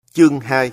Chương 2.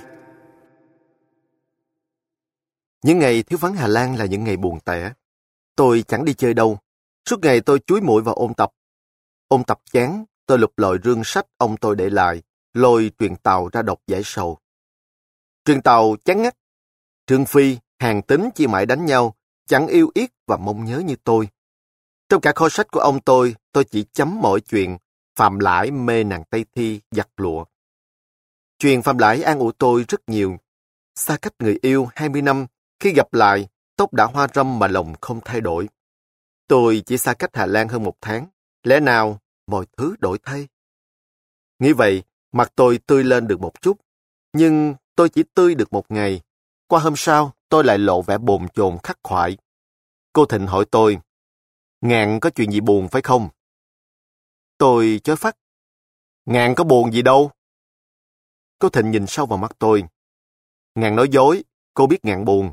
Những ngày thiếu vắng Hà Lan là những ngày buồn tẻ. Tôi chẳng đi chơi đâu. Suốt ngày tôi chúi mũi vào ôn tập. Ôn tập chán, tôi lục lọi rương sách ông tôi để lại, lôi truyện Tàu ra đọc giải sầu. Truyện Tàu chán ngắt. Trương Phi, Hàn Tín chỉ mãi đánh nhau, chẳng yêu yết và mong nhớ như tôi. Trong cả kho sách của ông tôi chỉ chấm mỗi chuyện Phạm Lãi mê nàng Tây Thi giặt lụa. Chuyện Phạm Lãi an ủi tôi rất nhiều. Xa cách người yêu 20 năm, khi gặp lại, tóc đã hoa râm mà lòng không thay đổi. Tôi chỉ xa cách Hà Lan hơn 1 tháng, lẽ nào mọi thứ đổi thay? Nghĩ vậy, mặt tôi tươi lên được một chút, nhưng tôi chỉ tươi được 1 ngày. Qua hôm sau, tôi lại lộ vẻ bồn chồn khắc khoải. Cô Thịnh hỏi tôi, Ngạn có chuyện gì buồn phải không? Tôi chối phắt, Ngạn có buồn gì đâu. Cô Thịnh nhìn sâu vào mắt tôi. Ngạn nói dối, cô biết Ngạn buồn.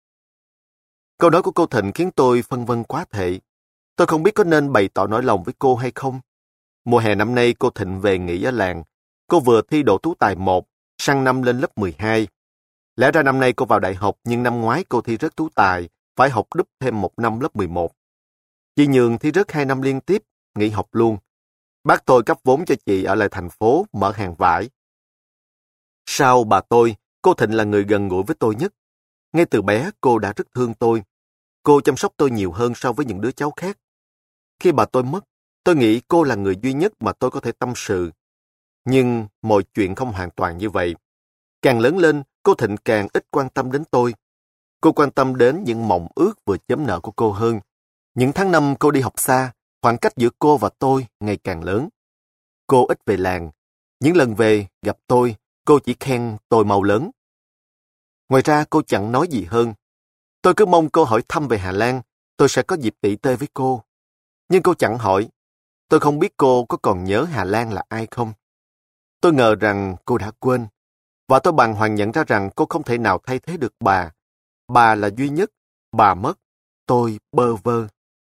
Câu nói của cô Thịnh khiến tôi phân vân quá thể. Tôi không biết có nên bày tỏ nỗi lòng với cô hay không. Mùa hè năm nay cô Thịnh về nghỉ ở làng. Cô vừa thi đỗ tú tài 1, sang năm lên lớp 12. Lẽ ra năm nay cô vào đại học, nhưng năm ngoái cô thi rớt tú tài, phải học đúp thêm 1 năm lớp 11. Chị Nhường thi rớt 2 năm liên tiếp, nghỉ học luôn. Bác tôi cấp vốn cho chị ở lại thành phố, mở hàng vải. Sau bà tôi, cô Thịnh là người gần gũi với tôi nhất. Ngay từ bé, cô đã rất thương tôi. Cô chăm sóc tôi nhiều hơn so với những đứa cháu khác. Khi bà tôi mất, tôi nghĩ cô là người duy nhất mà tôi có thể tâm sự. Nhưng mọi chuyện không hoàn toàn như vậy. Càng lớn lên, cô Thịnh càng ít quan tâm đến tôi. Cô quan tâm đến những mộng ước vừa chớm nở của cô hơn. Những tháng năm cô đi học xa, khoảng cách giữa cô và tôi ngày càng lớn. Cô ít về làng. Những lần về, gặp tôi, cô chỉ khen tôi mau lớn. Ngoài ra cô chẳng nói gì hơn. Tôi cứ mong cô hỏi thăm về Hà Lan, tôi sẽ có dịp tỉ tê với cô. Nhưng cô chẳng hỏi. Tôi không biết cô có còn nhớ Hà Lan là ai không. Tôi ngờ rằng cô đã quên. Và tôi bàng hoàng nhận ra rằng cô không thể nào thay thế được bà. Bà là duy nhất. Bà mất. Tôi bơ vơ.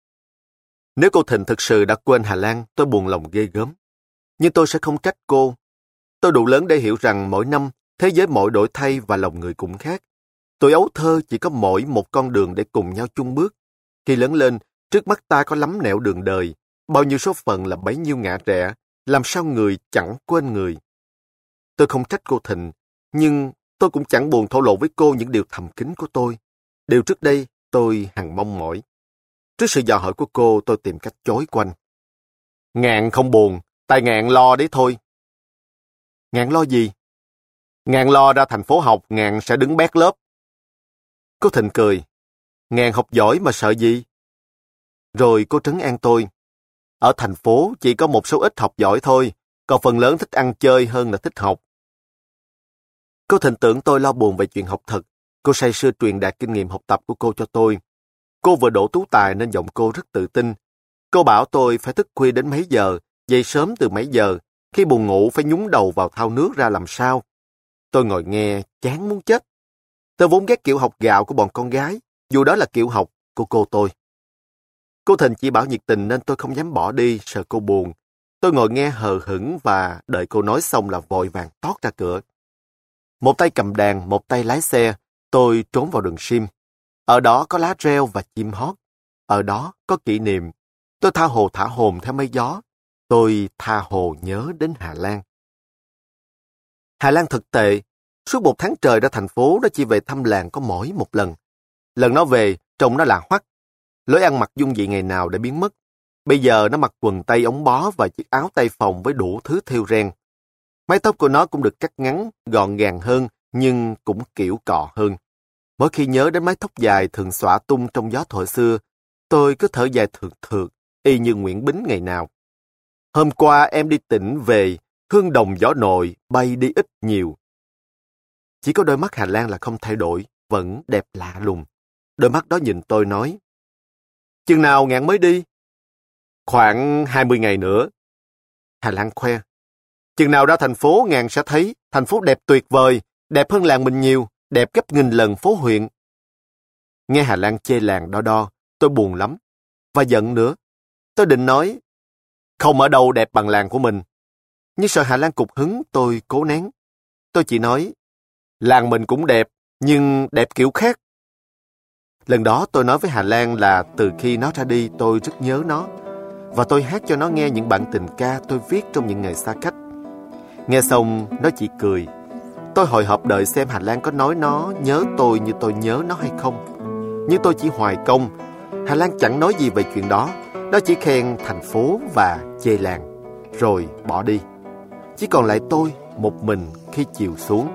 Nếu cô Thịnh thực sự đã quên Hà Lan, tôi buồn lòng ghê gớm. Nhưng tôi sẽ không trách cô. Tôi đủ lớn để hiểu rằng mỗi năm, thế giới mỗi đổi thay và lòng người cũng khác. Tuổi ấu thơ chỉ có mỗi một con đường để cùng nhau chung bước. Khi lớn lên, trước mắt ta có lắm nẻo đường đời, bao nhiêu số phận là bấy nhiêu ngã rẽ, làm sao người chẳng quên người. Tôi không trách cô Thịnh, nhưng tôi cũng chẳng buồn thổ lộ với cô những điều thầm kín của tôi. Điều trước đây tôi hằng mong mỏi. Trước sự dò hỏi của cô, tôi tìm cách chối quanh. Ngạn không buồn, tại Ngạn lo đấy thôi. Ngạn lo gì? Ngạn lo ra thành phố học, Ngạn sẽ đứng bét lớp. Cô Thịnh cười. Ngạn học giỏi mà sợ gì? Rồi cô trấn an tôi. Ở thành phố chỉ có một số ít học giỏi thôi, còn phần lớn thích ăn chơi hơn là thích học. Cô Thịnh tưởng tôi lo buồn về chuyện học thật. Cô say sưa truyền đạt kinh nghiệm học tập của cô cho tôi. Cô vừa đỗ tú tài nên giọng cô rất tự tin. Cô bảo tôi phải thức khuya đến mấy giờ, dậy sớm từ mấy giờ, khi buồn ngủ phải nhúng đầu vào thau nước ra làm sao. Tôi ngồi nghe, chán muốn chết. Tôi vốn ghét kiểu học gạo của bọn con gái, dù đó là kiểu học của cô tôi. Cô Thịnh chỉ bảo nhiệt tình nên tôi không dám bỏ đi, sợ cô buồn. Tôi ngồi nghe hờ hững và đợi cô nói xong là vội vàng tót ra cửa. Một tay cầm đàn, một tay lái xe, tôi trốn vào rừng sim. Ở đó có lá reo và chim hót. Ở đó có kỷ niệm. Tôi tha hồ thả hồn theo mây gió. Tôi tha hồ nhớ đến Hà Lan. Hà Lan thực tệ. Suốt 1 tháng trời ra thành phố, nó chỉ về thăm làng có mỗi 1 lần. Lần nó về, trông nó là hoắc. Lối ăn mặc dung dị ngày nào đã biến mất. Bây giờ nó mặc quần tây ống bó và chiếc áo tay phồng với đủ thứ thêu ren. Mái tóc của nó cũng được cắt ngắn, gọn gàng hơn, nhưng cũng kiểu cọ hơn. Mỗi khi nhớ đến mái tóc dài thường xõa tung trong gió thổi xưa, tôi cứ thở dài thượt thượt, y như Nguyễn Bính ngày nào. Hôm qua em đi tỉnh về, hương đồng gió nội, bay đi ít nhiều. Chỉ có đôi mắt Hà Lan là không thay đổi, vẫn đẹp lạ lùng. Đôi mắt đó nhìn tôi nói, chừng nào Ngạn mới đi? Khoảng 20 ngày nữa. Hà Lan khoe, chừng nào ra thành phố Ngạn sẽ thấy thành phố đẹp tuyệt vời, đẹp hơn làng mình nhiều, đẹp gấp nghìn lần phố huyện. Nghe Hà Lan chê làng đo đo, tôi buồn lắm. Và giận nữa. Tôi định nói, không ở đâu đẹp bằng làng của mình. Nhưng sợ Hà Lan cục hứng, tôi cố nén. Tôi chỉ nói, làng mình cũng đẹp, nhưng đẹp kiểu khác. Lần đó tôi nói với Hà Lan là từ khi nó ra đi tôi rất nhớ nó, và tôi hát cho nó nghe những bản tình ca tôi viết trong những ngày xa cách. Nghe xong, nó chỉ cười. Tôi hồi hộp đợi xem Hà Lan có nói nó nhớ tôi như tôi nhớ nó hay không. Nhưng tôi chỉ hoài công. Hà Lan chẳng nói gì về chuyện đó. Nó chỉ khen thành phố và chê làng, rồi bỏ đi. Chỉ còn lại tôi, một mình khi chiều xuống.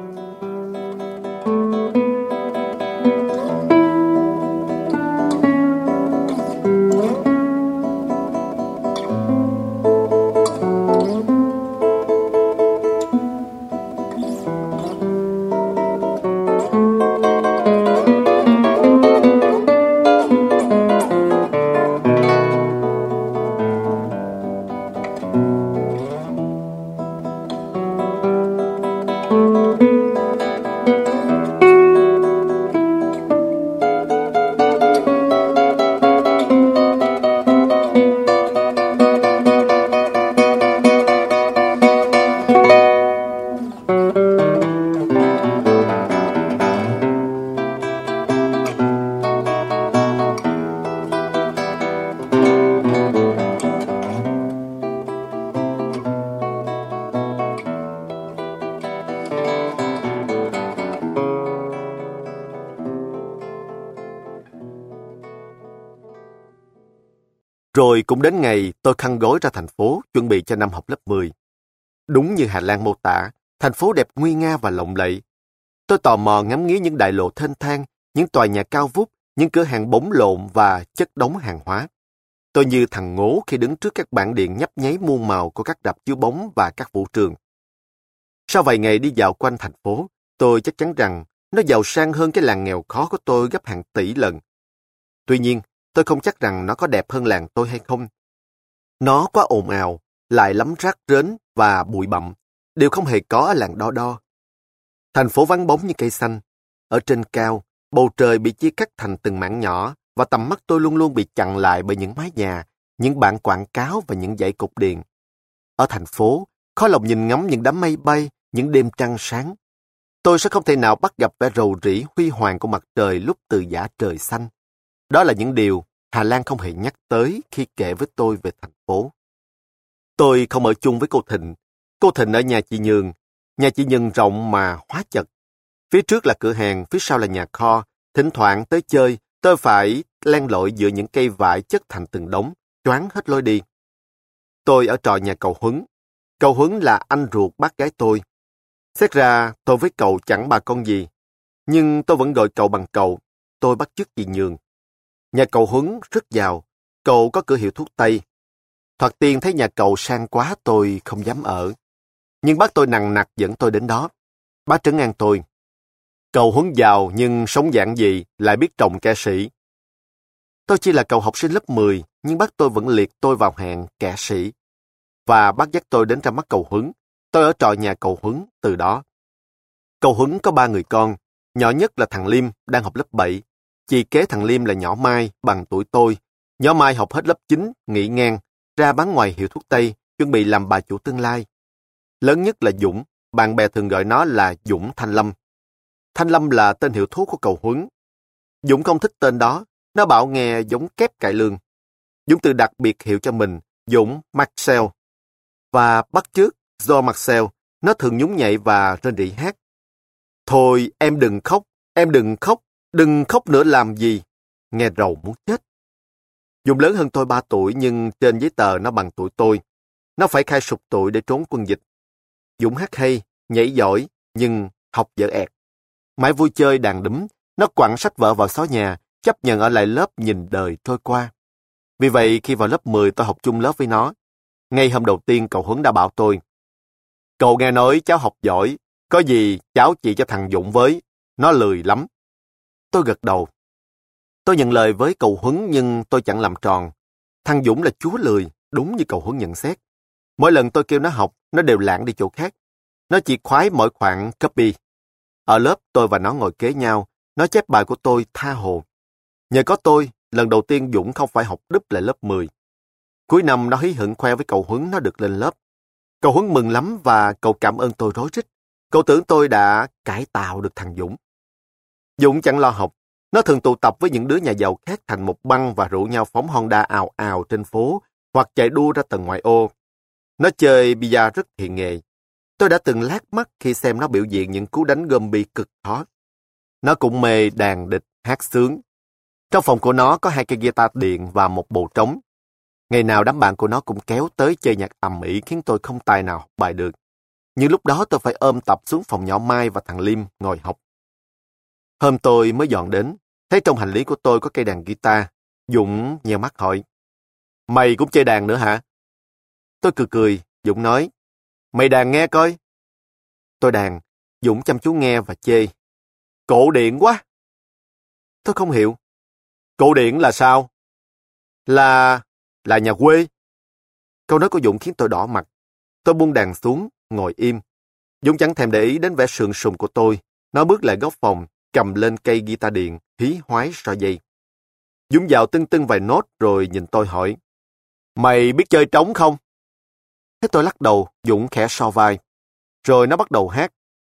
Rồi cũng đến ngày tôi khăn gói ra thành phố chuẩn bị cho năm học lớp 10. Đúng như Hà Lan mô tả, thành phố đẹp nguy nga và lộng lẫy. Tôi tò mò ngắm nghía những đại lộ thênh thang, những tòa nhà cao vút, những cửa hàng bóng lộn và chất đống hàng hóa. Tôi như thằng ngố khi đứng trước các bảng điện nhấp nháy muôn màu của các rạp chiếu bóng và các vũ trường. Sau vài ngày đi dạo quanh thành phố, tôi chắc chắn rằng nó giàu sang hơn cái làng nghèo khó của tôi gấp hàng tỷ lần. Tuy nhiên, tôi không chắc rằng nó có đẹp hơn làng tôi hay không. Nó quá ồn ào, lại lắm rác rến và bụi bặm, đều không hề có ở làng Đo Đo. Thành phố vắng bóng như cây xanh. Ở trên cao, bầu trời bị chia cắt thành từng mảng nhỏ và tầm mắt tôi luôn luôn bị chặn lại bởi những mái nhà, những bảng quảng cáo và những dãy cột điện. Ở thành phố, khó lòng nhìn ngắm những đám mây bay, những đêm trăng sáng. Tôi sẽ không thể nào bắt gặp vẻ rầu rĩ huy hoàng của mặt trời lúc từ giã trời xanh. Đó là những điều Hà Lan không hề nhắc tới khi kể với tôi về thành phố. Tôi không ở chung với cô Thịnh. Cô Thịnh ở nhà chị Nhường. Nhà chị Nhường rộng mà hóa chật. Phía trước là cửa hàng, phía sau là nhà kho. Thỉnh thoảng tới chơi, tôi phải len lỏi giữa những cây vải chất thành từng đống, choáng hết lối đi. Tôi ở trọ nhà cậu Huấn. Cậu Huấn là anh ruột bác gái tôi. Xét ra tôi với cậu chẳng bà con gì. Nhưng tôi vẫn gọi cậu bằng cậu. Tôi bắt chước chị Nhường. Nhà cậu Huấn rất giàu. Cậu có cửa hiệu thuốc Tây. Thoạt tiên thấy nhà cậu sang quá tôi không dám ở. Nhưng bác tôi nằng nặc dẫn tôi đến đó. Bác trấn an tôi. Cậu Huấn giàu nhưng sống giản dị, lại biết trồng kẻ sĩ. Tôi chỉ là cậu học sinh lớp 10, nhưng bác tôi vẫn liệt tôi vào hạng kẻ sĩ. Và bác dắt tôi đến ra mắt cậu Huấn. Tôi ở trọ nhà cậu Huấn từ đó. Cậu Huấn có 3 người con. Nhỏ nhất là thằng Liêm, đang học lớp 7. Chị kế thằng Liêm là nhỏ Mai, bằng tuổi tôi. Nhỏ Mai học hết lớp 9, nghỉ ngang, ra bán ngoài hiệu thuốc Tây, chuẩn bị làm bà chủ tương lai. Lớn nhất là Dũng, bạn bè thường gọi nó là Dũng Thanh Lâm. Thanh Lâm là tên hiệu thuốc của cậu Huấn. Dũng không thích tên đó, nó bảo nghe giống kép cải lương. Dũng tự đặt biệt hiệu cho mình, Dũng Marcel. Và bắt chước do Marcel, nó thường nhún nhảy và rên rỉ hát. Thôi em đừng khóc, đừng khóc nữa làm gì. Nghe rầu muốn chết. Dũng lớn hơn tôi 3 tuổi nhưng trên giấy tờ nó bằng tuổi tôi. Nó phải khai sụp tuổi để trốn quân dịch. Dũng hát hay, nhảy giỏi, nhưng học dở ẹt. Mãi vui chơi đàn đúm, nó quẳng sách vở vào xó nhà, chấp nhận ở lại lớp nhìn đời trôi qua. Vì vậy khi vào lớp 10 tôi học chung lớp với nó. Ngay hôm đầu tiên cậu Huấn đã bảo tôi. Cậu nghe nói cháu học giỏi, có gì cháu chỉ cho thằng Dũng với, nó lười lắm. Tôi gật đầu. Tôi nhận lời với cậu Huấn nhưng tôi chẳng làm tròn. Thằng Dũng là chúa lười, đúng như cậu Huấn nhận xét. Mỗi lần tôi kêu nó học, nó đều lảng đi chỗ khác. Nó chỉ khoái mỗi khoảng copy. Ở lớp tôi và nó ngồi kế nhau, nó chép bài của tôi tha hồ. Nhờ có tôi, lần đầu tiên Dũng không phải học đúp lại lớp 10. Cuối năm nó hí hửng khoe với cậu Huấn nó được lên lớp. Cậu Huấn mừng lắm và cậu cảm ơn tôi rối rít. Cậu tưởng tôi đã cải tạo được thằng Dũng. Dũng chẳng lo học. Nó thường tụ tập với những đứa nhà giàu khác thành một băng và rủ nhau phóng Honda ào ào trên phố hoặc chạy đua ra tầng ngoại ô. Nó chơi bida rất thiện nghệ. Tôi đã từng lác mắt khi xem nó biểu diễn những cú đánh gom bi cực khó. Nó cũng mê đàn địch, hát sướng. Trong phòng của nó có 2 cây guitar điện và một bộ trống. Ngày nào đám bạn của nó cũng kéo tới chơi nhạc ầm ĩ khiến tôi không tài nào học bài được. Nhưng lúc đó tôi phải ôm tập xuống phòng nhỏ Mai và thằng Liêm ngồi học. Hôm tôi mới dọn đến, thấy trong hành lý của tôi có cây đàn guitar. Dũng nheo mắt hỏi, mày cũng chơi đàn nữa hả? Tôi cười cười, Dũng nói, mày đàn nghe coi. Tôi đàn, Dũng chăm chú nghe và chê. Cổ điển quá. Tôi không hiểu. Cổ điển là sao? Là nhà quê. Câu nói của Dũng khiến tôi đỏ mặt. Tôi buông đàn xuống, ngồi im. Dũng chẳng thèm để ý đến vẻ sườn sùng của tôi. Nó bước lại góc phòng, cầm lên cây guitar điện, hí hoái so dây. Dũng dạo tưng tưng vài nốt rồi nhìn tôi hỏi, mày biết chơi trống không? Thế tôi lắc đầu, Dũng khẽ so vai. Rồi nó bắt đầu hát.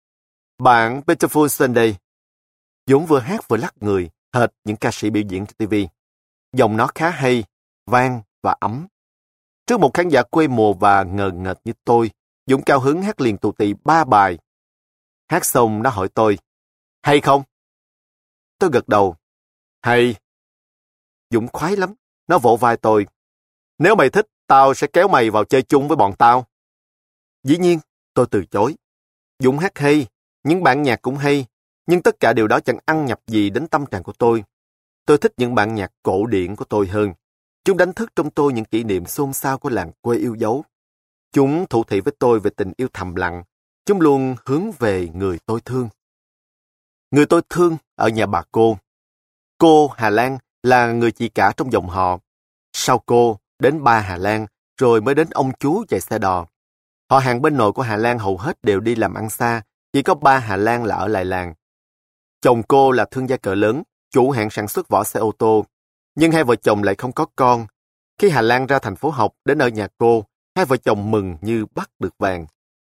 Bạn Beautiful Sunday. Dũng vừa hát vừa lắc người, hệt những ca sĩ biểu diễn trên TV. Giọng nó khá hay, vang và ấm. Trước một khán giả quê mùa và ngờ ngợt như tôi, Dũng cao hứng hát liền tù tì 3 bài. Hát xong nó hỏi tôi, hay không? Tôi gật đầu, hay. Dũng khoái lắm, nó vỗ vai tôi. Nếu mày thích, tao sẽ kéo mày vào chơi chung với bọn tao. Dĩ nhiên, tôi từ chối. Dũng hát hay, những bản nhạc cũng hay, nhưng tất cả điều đó chẳng ăn nhập gì đến tâm trạng của tôi. Tôi thích những bản nhạc cổ điển của tôi hơn. Chúng đánh thức trong tôi những kỷ niệm xôn xao của làng quê yêu dấu. Chúng thủ thị với tôi về tình yêu thầm lặng. Chúng luôn hướng về người tôi thương. Người tôi thương ở nhà bà cô. Cô Hà Lan là người chị cả trong dòng họ. Sau cô, đến ba Hà Lan, rồi mới đến ông chú chạy xe đò. Họ hàng bên nội của Hà Lan hầu hết đều đi làm ăn xa, chỉ có ba Hà Lan là ở lại làng. Chồng cô là thương gia cỡ lớn, chủ hãng sản xuất vỏ xe ô tô. Nhưng hai vợ chồng lại không có con. Khi Hà Lan ra thành phố học đến ở nhà cô, hai vợ chồng mừng như bắt được vàng.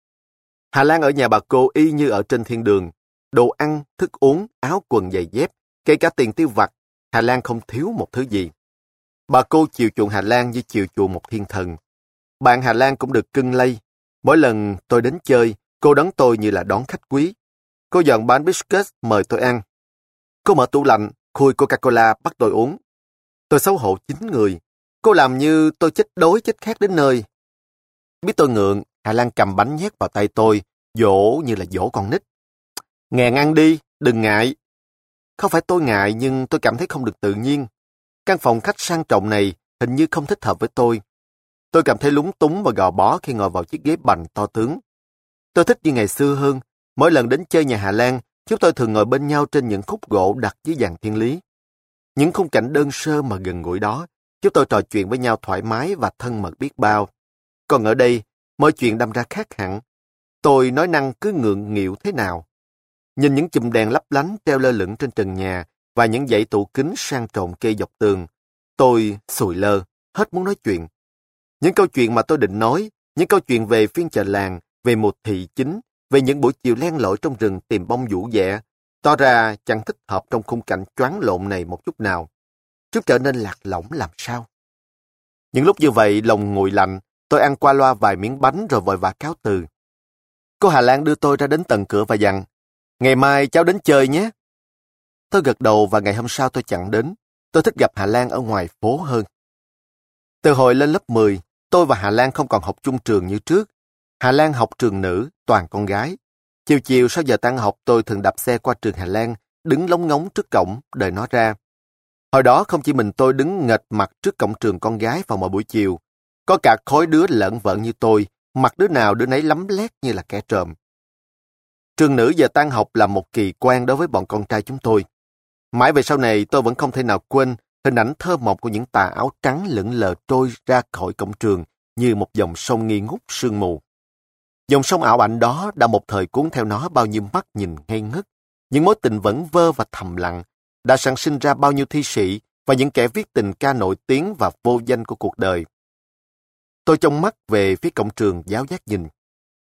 Hà Lan ở nhà bà cô y như ở trên thiên đường. Đồ ăn, thức uống, áo quần giày dép, kể cả tiền tiêu vặt, Hà Lan không thiếu một thứ gì. Bà cô chiều chuộng Hà Lan như chiều chuộng một thiên thần. Bạn Hà Lan cũng được cưng lây. Mỗi lần tôi đến chơi, cô đón tôi như là đón khách quý. Cô dọn bánh biscuit mời tôi ăn. Cô mở tủ lạnh, khui Coca-Cola bắt tôi uống. Tôi xấu hổ 9 người. Cô làm như tôi chết đói chết khát đến nơi. Biết tôi ngượng, Hà Lan cầm bánh nhét vào tay tôi, dỗ như là dỗ con nít. Ngàn ăn đi, đừng ngại. Không phải tôi ngại nhưng tôi cảm thấy không được tự nhiên. Căn phòng khách sang trọng này hình như không thích hợp với tôi. Tôi cảm thấy lúng túng và gò bó khi ngồi vào chiếc ghế bành to tướng. Tôi thích như ngày xưa hơn. Mỗi lần đến chơi nhà Hà Lan, chúng tôi thường ngồi bên nhau trên những khúc gỗ đặt dưới dàn thiên lý. Những khung cảnh đơn sơ mà gần gũi đó, chúng tôi trò chuyện với nhau thoải mái và thân mật biết bao. Còn ở đây, mọi chuyện đâm ra khác hẳn. Tôi nói năng cứ ngượng nghịu thế nào. Nhìn những chùm đèn lấp lánh treo lơ lửng trên trần nhà và những dãy tủ kính sang trọng kê dọc tường, tôi sùi lơ, hết muốn nói chuyện. Những câu chuyện mà tôi định nói, những câu chuyện về phiên chợ làng, về một thị chính, về những buổi chiều len lỏi trong rừng tìm bông vũ dẻ, tỏ ra chẳng thích hợp trong khung cảnh choáng lộn này một chút nào. Chúng trở nên lạc lõng làm sao. Những lúc như vậy, lòng nguội lạnh, tôi ăn qua loa vài miếng bánh rồi vội vã cáo từ. Cô Hà Lan đưa tôi ra đến tận cửa và dặn, ngày mai cháu đến chơi nhé. Tôi gật đầu và ngày hôm sau tôi chẳng đến. Tôi thích gặp Hà Lan ở ngoài phố hơn. Từ hồi lên lớp 10, tôi và Hà Lan không còn học chung trường như trước. Hà Lan học trường nữ, toàn con gái. Chiều chiều sau giờ tan học tôi thường đạp xe qua trường Hà Lan, đứng lóng ngóng trước cổng, đợi nó ra. Hồi đó không chỉ mình tôi đứng nghệch mặt trước cổng trường con gái vào mỗi buổi chiều. Có cả khối đứa lợn vợn như tôi, mặt đứa nào đứa nấy lấm lét như là kẻ trộm. Trường nữ giờ tan học là một kỳ quan đối với bọn con trai chúng tôi. Mãi về sau này tôi vẫn không thể nào quên hình ảnh thơ mộng của những tà áo trắng lững lờ trôi ra khỏi cổng trường như một dòng sông nghi ngút sương mù. Dòng sông ảo ảnh đó đã một thời cuốn theo nó bao nhiêu mắt nhìn ngây ngất, những mối tình vẩn vơ và thầm lặng, đã sản sinh ra bao nhiêu thi sĩ và những kẻ viết tình ca nổi tiếng và vô danh của cuộc đời. Tôi trông mắt về phía cổng trường giáo giác nhìn.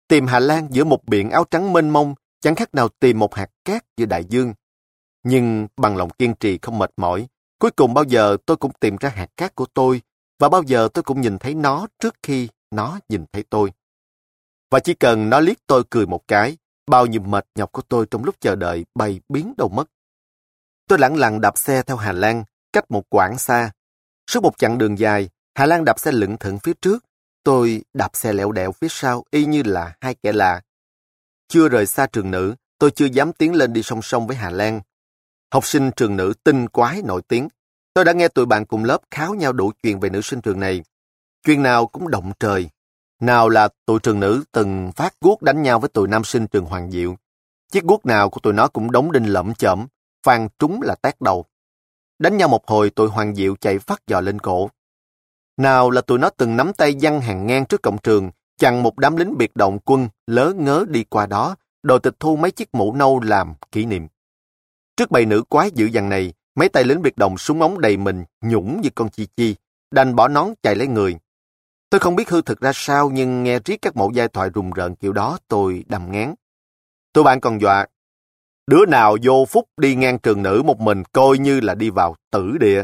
Tìm Hà Lan giữa một biển áo trắng mênh mông chẳng khác nào tìm một hạt cát giữa đại dương. Nhưng bằng lòng kiên trì không mệt mỏi, cuối cùng bao giờ tôi cũng tìm ra hạt cát của tôi, và bao giờ tôi cũng nhìn thấy nó trước khi nó nhìn thấy tôi. Và chỉ cần nó liếc tôi cười một cái, bao nhiêu mệt nhọc của tôi trong lúc chờ đợi bay biến đâu mất. Tôi lẳng lặng đạp xe theo Hà Lan, cách một quãng xa. Suốt một chặng đường dài, Hà Lan đạp xe lững thững phía trước, tôi đạp xe lẹo đẹo phía sau y như là hai kẻ lạ. Chưa rời xa trường nữ, tôi chưa dám tiến lên đi song song với Hà Lan. Học sinh trường nữ tinh quái nổi tiếng. Tôi đã nghe tụi bạn cùng lớp kháo nhau đủ chuyện về nữ sinh trường này. Chuyện nào cũng động trời. Nào là tụi trường nữ từng phát guốc đánh nhau với tụi nam sinh trường Hoàng Diệu. Chiếc guốc nào của tụi nó cũng đóng đinh lởm chởm, phang trúng là tát đầu. Đánh nhau một hồi tụi Hoàng Diệu chạy phát giò lên cổ. Nào là tụi nó từng nắm tay giăng hàng ngang trước cổng trường, chặn một đám lính biệt động quân lớ ngớ đi qua đó, đòi tịch thu mấy chiếc mũ nâu làm kỷ niệm. Trước bầy nữ quái dữ dằn này, mấy tay lính biệt động súng ống đầy mình, nhũng như con chi chi, đành bỏ nón chạy lấy người. Tôi không biết hư thực ra sao, nhưng nghe riết các mẫu giai thoại rùng rợn kiểu đó tôi đầm ngán. Tụi bạn còn dọa, đứa nào vô phúc đi ngang trường nữ một mình coi như là đi vào tử địa.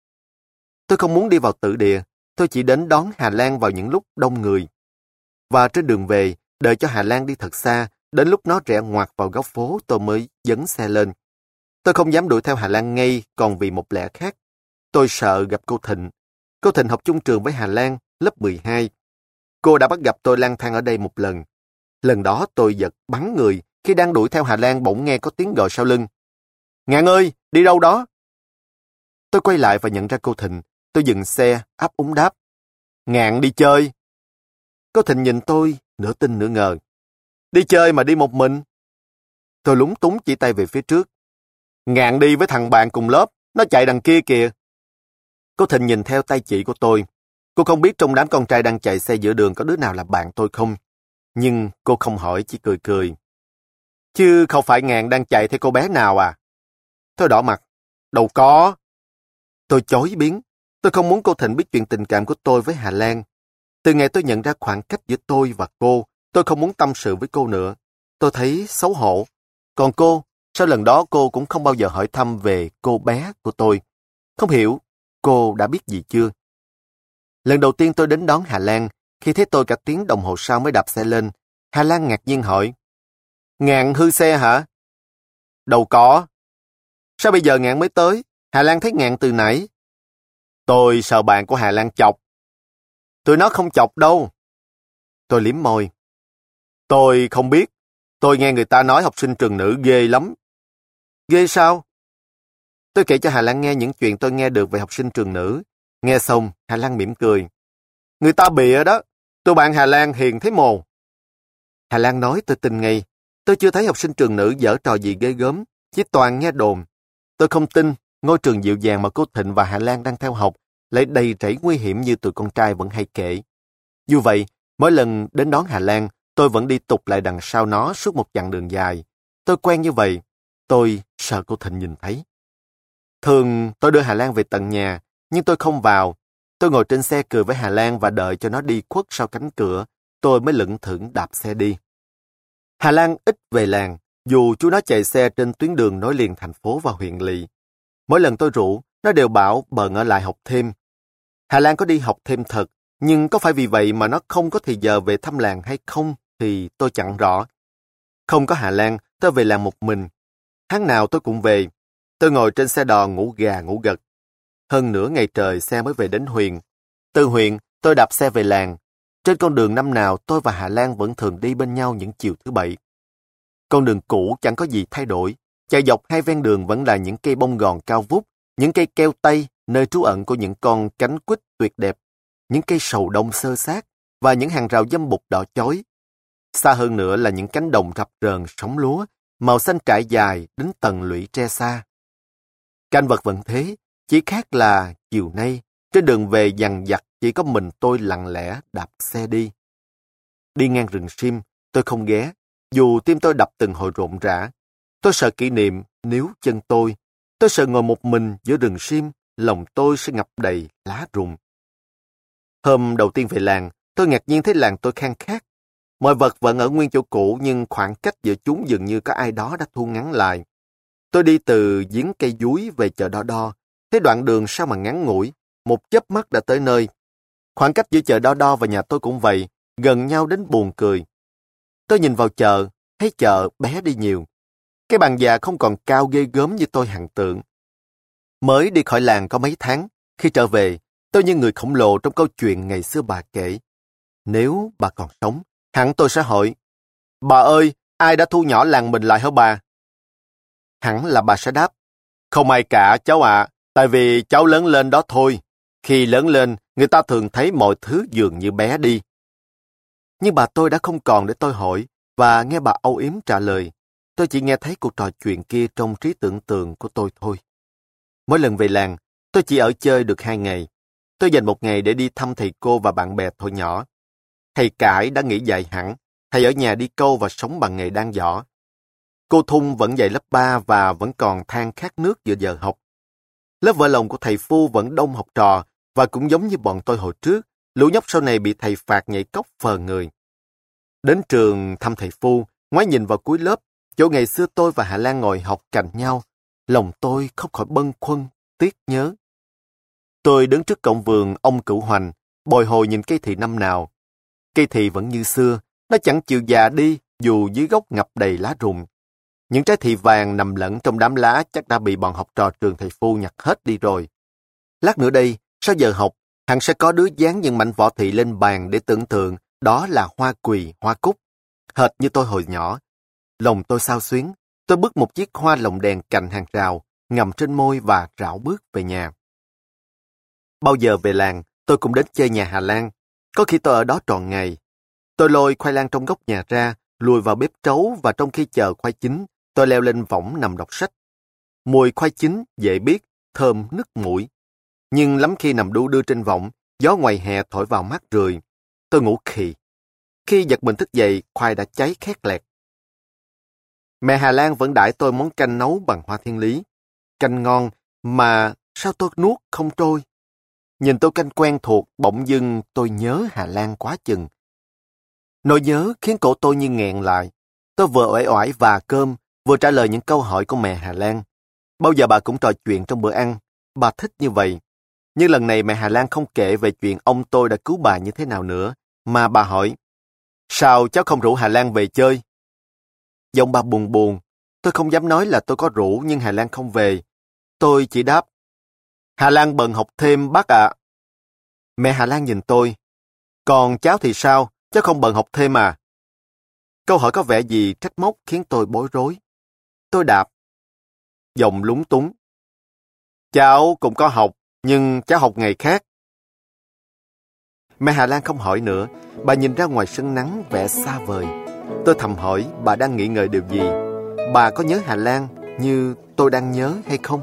Tôi không muốn đi vào tử địa, tôi chỉ đến đón Hà Lan vào những lúc đông người. Và trên đường về, đợi cho Hà Lan đi thật xa, đến lúc nó rẽ ngoặt vào góc phố tôi mới dấn xe lên. Tôi không dám đuổi theo Hà Lan ngay, còn vì một lẽ khác. Tôi sợ gặp cô Thịnh. Cô Thịnh học chung trường với Hà Lan, lớp 12. Cô đã bắt gặp tôi lang thang ở đây một lần. Lần đó tôi giật bắn người, khi đang đuổi theo Hà Lan bỗng nghe có tiếng gọi sau lưng. Ngạn ơi, đi đâu đó? Tôi quay lại và nhận ra cô Thịnh. Tôi dừng xe, ấp úng đáp. Ngạn đi chơi. Cô Thịnh nhìn tôi, nửa tin nửa ngờ. Đi chơi mà đi một mình. Tôi lúng túng chỉ tay về phía trước. Ngạn đi với thằng bạn cùng lớp, nó chạy đằng kia kìa. Cô Thịnh nhìn theo tay chỉ của tôi. Cô không biết trong đám con trai đang chạy xe giữa đường có đứa nào là bạn tôi không. Nhưng cô không hỏi, chỉ cười cười. Chứ không phải Ngạn đang chạy theo cô bé nào à? Tôi đỏ mặt. Đâu có. Tôi chối biến. Tôi không muốn cô Thịnh biết chuyện tình cảm của tôi với Hà Lan. Từ ngày tôi nhận ra khoảng cách giữa tôi và cô, tôi không muốn tâm sự với cô nữa. Tôi thấy xấu hổ. Còn cô, sau lần đó cô cũng không bao giờ hỏi thăm về cô bé của tôi. Không hiểu, cô đã biết gì chưa? Lần đầu tiên tôi đến đón Hà Lan, khi thấy tôi cả tiếng đồng hồ sau mới đạp xe lên, Hà Lan ngạc nhiên hỏi. Ngạn hư xe hả? Đâu có. Sao bây giờ Ngạn mới tới? Hà Lan thấy Ngạn từ nãy. Tôi sợ bạn của Hà Lan chọc. Tụi nó không chọc đâu. Tôi liếm môi. Tôi không biết. Tôi nghe người ta nói học sinh trường nữ ghê lắm. Ghê sao? Tôi kể cho Hà Lan nghe những chuyện tôi nghe được về học sinh trường nữ. Nghe xong, Hà Lan mỉm cười. Người ta bịa đó. Tụi bạn Hà Lan hiền thấy mồ. Hà Lan nói tôi tin ngay. Tôi chưa thấy học sinh trường nữ giở trò gì ghê gớm. Chỉ toàn nghe đồn. Tôi không tin ngôi trường dịu dàng mà cô Thịnh và Hà Lan đang theo học lại đầy rẫy nguy hiểm như tụi con trai vẫn hay kể. Dù vậy, mỗi lần đến đón Hà Lan, tôi vẫn đi tụt lại đằng sau nó suốt một chặng đường dài. Tôi quen như vậy. Tôi sợ cô Thịnh nhìn thấy. Thường tôi đưa Hà Lan về tận nhà, nhưng tôi không vào. Tôi ngồi trên xe cười với Hà Lan và đợi cho nó đi khuất sau cánh cửa. Tôi mới lững thững đạp xe đi. Hà Lan ít về làng, dù chú nó chạy xe trên tuyến đường nối liền thành phố và huyện lỵ. Mỗi lần tôi rủ, nó đều bảo bờn ở lại học thêm. Hà Lan có đi học thêm thật, nhưng có phải vì vậy mà nó không có thì giờ về thăm làng hay không thì tôi chẳng rõ. Không có Hà Lan, tôi về làng một mình. Tháng nào tôi cũng về. Tôi ngồi trên xe đò ngủ gà ngủ gật. Hơn nửa ngày trời xe mới về đến huyện. Từ huyện, tôi đạp xe về làng. Trên con đường năm nào tôi và Hà Lan vẫn thường đi bên nhau những chiều thứ Bảy. Con đường cũ chẳng có gì thay đổi. Chạy dọc hai ven đường vẫn là những cây bông gòn cao vút, những cây keo tây, nơi trú ẩn của những con cánh quýt tuyệt đẹp, những cây sầu đông xơ xác và những hàng rào dâm bụt đỏ chói. Xa hơn nữa là những cánh đồng rập rờn sóng lúa, màu xanh trải dài đến tận lũy tre xa. Cảnh vật vẫn thế, chỉ khác là chiều nay, trên đường về dằng dặc chỉ có mình tôi lặng lẽ đạp xe đi. Đi ngang rừng sim, tôi không ghé, dù tim tôi đập từng hồi rộn rã. Tôi sợ kỷ niệm níu chân tôi. Tôi sợ ngồi một mình giữa rừng sim, lòng tôi sẽ ngập đầy lá rụng. Hôm đầu tiên về làng, tôi ngạc nhiên thấy làng tôi khang khác. Mọi vật vẫn ở nguyên chỗ cũ nhưng khoảng cách giữa chúng dường như có ai đó đã thu ngắn lại. Tôi đi từ giếng cây dúi về chợ Đo Đo. Thế đoạn đường sao mà ngắn ngủi, một chớp mắt đã tới nơi. Khoảng cách giữa chợ Đo Đo và nhà tôi cũng vậy, gần nhau đến buồn cười. Tôi nhìn vào chợ, thấy chợ bé đi nhiều. Cái bàn già không còn cao ghê gớm như tôi hằng tượng. Mới đi khỏi làng có mấy tháng, khi trở về, tôi như người khổng lồ trong câu chuyện ngày xưa bà kể. Nếu bà còn sống, hẳn tôi sẽ hỏi, bà ơi, ai đã thu nhỏ làng mình lại hả bà? Hẳn là bà sẽ đáp, không ai cả cháu ạ, tại vì cháu lớn lên đó thôi. Khi lớn lên, người ta thường thấy mọi thứ dường như bé đi. Nhưng bà tôi đã không còn để tôi hỏi, và nghe bà âu yếm trả lời. Tôi chỉ nghe thấy cuộc trò chuyện kia trong trí tưởng tượng của tôi thôi. Mỗi lần về làng, tôi chỉ ở chơi được 2 ngày. Tôi dành 1 ngày để đi thăm thầy cô và bạn bè hồi nhỏ. Thầy Cải đã nghỉ dạy hẳn, thầy ở nhà đi câu và sống bằng nghề đan giỏ. Cô Thung vẫn dạy lớp 3 và vẫn còn than khát nước giữa giờ học. Lớp vợ lòng của thầy Phu vẫn đông học trò và cũng giống như bọn tôi hồi trước, lũ nhóc sau này bị thầy phạt nhảy cóc phờ người. Đến trường thăm thầy Phu, ngoái nhìn vào cuối lớp, chỗ ngày xưa tôi và Hà Lan ngồi học cạnh nhau, lòng tôi không khỏi bâng khuâng, tiếc nhớ. Tôi đứng trước cổng vườn ông Cửu Hoành, bồi hồi nhìn cây thị năm nào. Cây thị vẫn như xưa, nó chẳng chịu già đi dù dưới gốc ngập đầy lá rụng. Những trái thị vàng nằm lẫn trong đám lá chắc đã bị bọn học trò trường thầy Phu nhặt hết đi rồi. Lát nữa đây, sau giờ học, hẳn sẽ có đứa dán những mảnh vỏ thị lên bàn để tưởng tượng đó là hoa quỳ, hoa cúc. Hệt như tôi hồi nhỏ. Lòng tôi xao xuyến, tôi bước một chiếc hoa lồng đèn cạnh hàng rào, ngậm trên môi và rảo bước về nhà. Bao giờ về làng, tôi cũng đến chơi nhà Hà Lan. Có khi tôi ở đó trọn ngày. Tôi lôi khoai lang trong góc nhà ra, lùi vào bếp trấu và trong khi chờ khoai chín, tôi leo lên võng nằm đọc sách. Mùi khoai chín dễ biết, thơm nức mũi. Nhưng lắm khi nằm đu đưa trên võng, gió ngoài hè thổi vào mát rười. Tôi ngủ khì. Khi giật mình thức dậy, khoai đã cháy khét lẹt. Mẹ Hà Lan vẫn đãi tôi món canh nấu bằng hoa thiên lý. Canh ngon mà sao tôi nuốt không trôi. Nhìn tô canh quen thuộc, bỗng dưng tôi nhớ Hà Lan quá chừng. Nỗi nhớ khiến cổ tôi như nghẹn lại. Tôi vừa uể oải và cơm, vừa trả lời những câu hỏi của mẹ Hà Lan. Bao giờ bà cũng trò chuyện trong bữa ăn. Bà thích như vậy. Nhưng lần này mẹ Hà Lan không kể về chuyện ông tôi đã cứu bà như thế nào nữa, mà bà hỏi, sao cháu không rủ Hà Lan về chơi? Giọng bà buồn buồn. Tôi không dám nói là tôi có rủ nhưng Hà Lan không về. Tôi chỉ đáp, Hà Lan bận học thêm bác ạ. Mẹ Hà Lan nhìn tôi, còn cháu thì sao? Cháu không bận học thêm à? Câu hỏi có vẻ gì trách móc khiến tôi bối rối. Tôi đáp, giọng lúng túng. Cháu cũng có học, nhưng cháu học ngày khác. Mẹ Hà Lan không hỏi nữa, bà nhìn ra ngoài sân nắng vẻ xa vời. Tôi thầm hỏi bà đang nghĩ ngợi điều gì. Bà có nhớ Hà Lan như tôi đang nhớ hay không?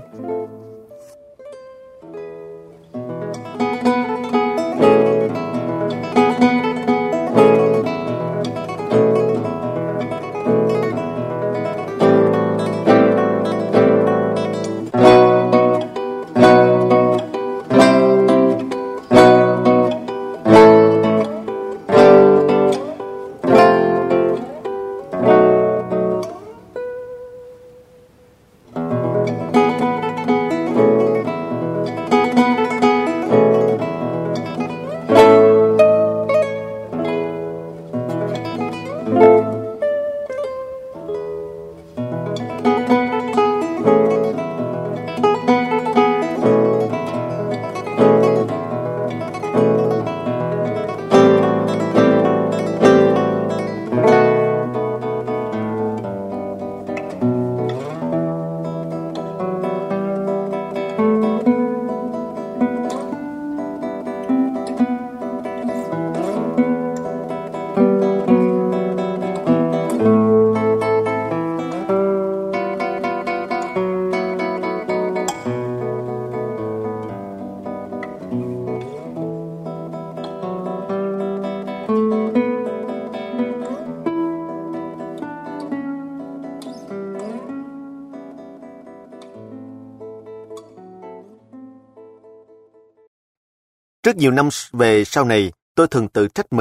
Rất nhiều năm về sau này, tôi thường tự trách mình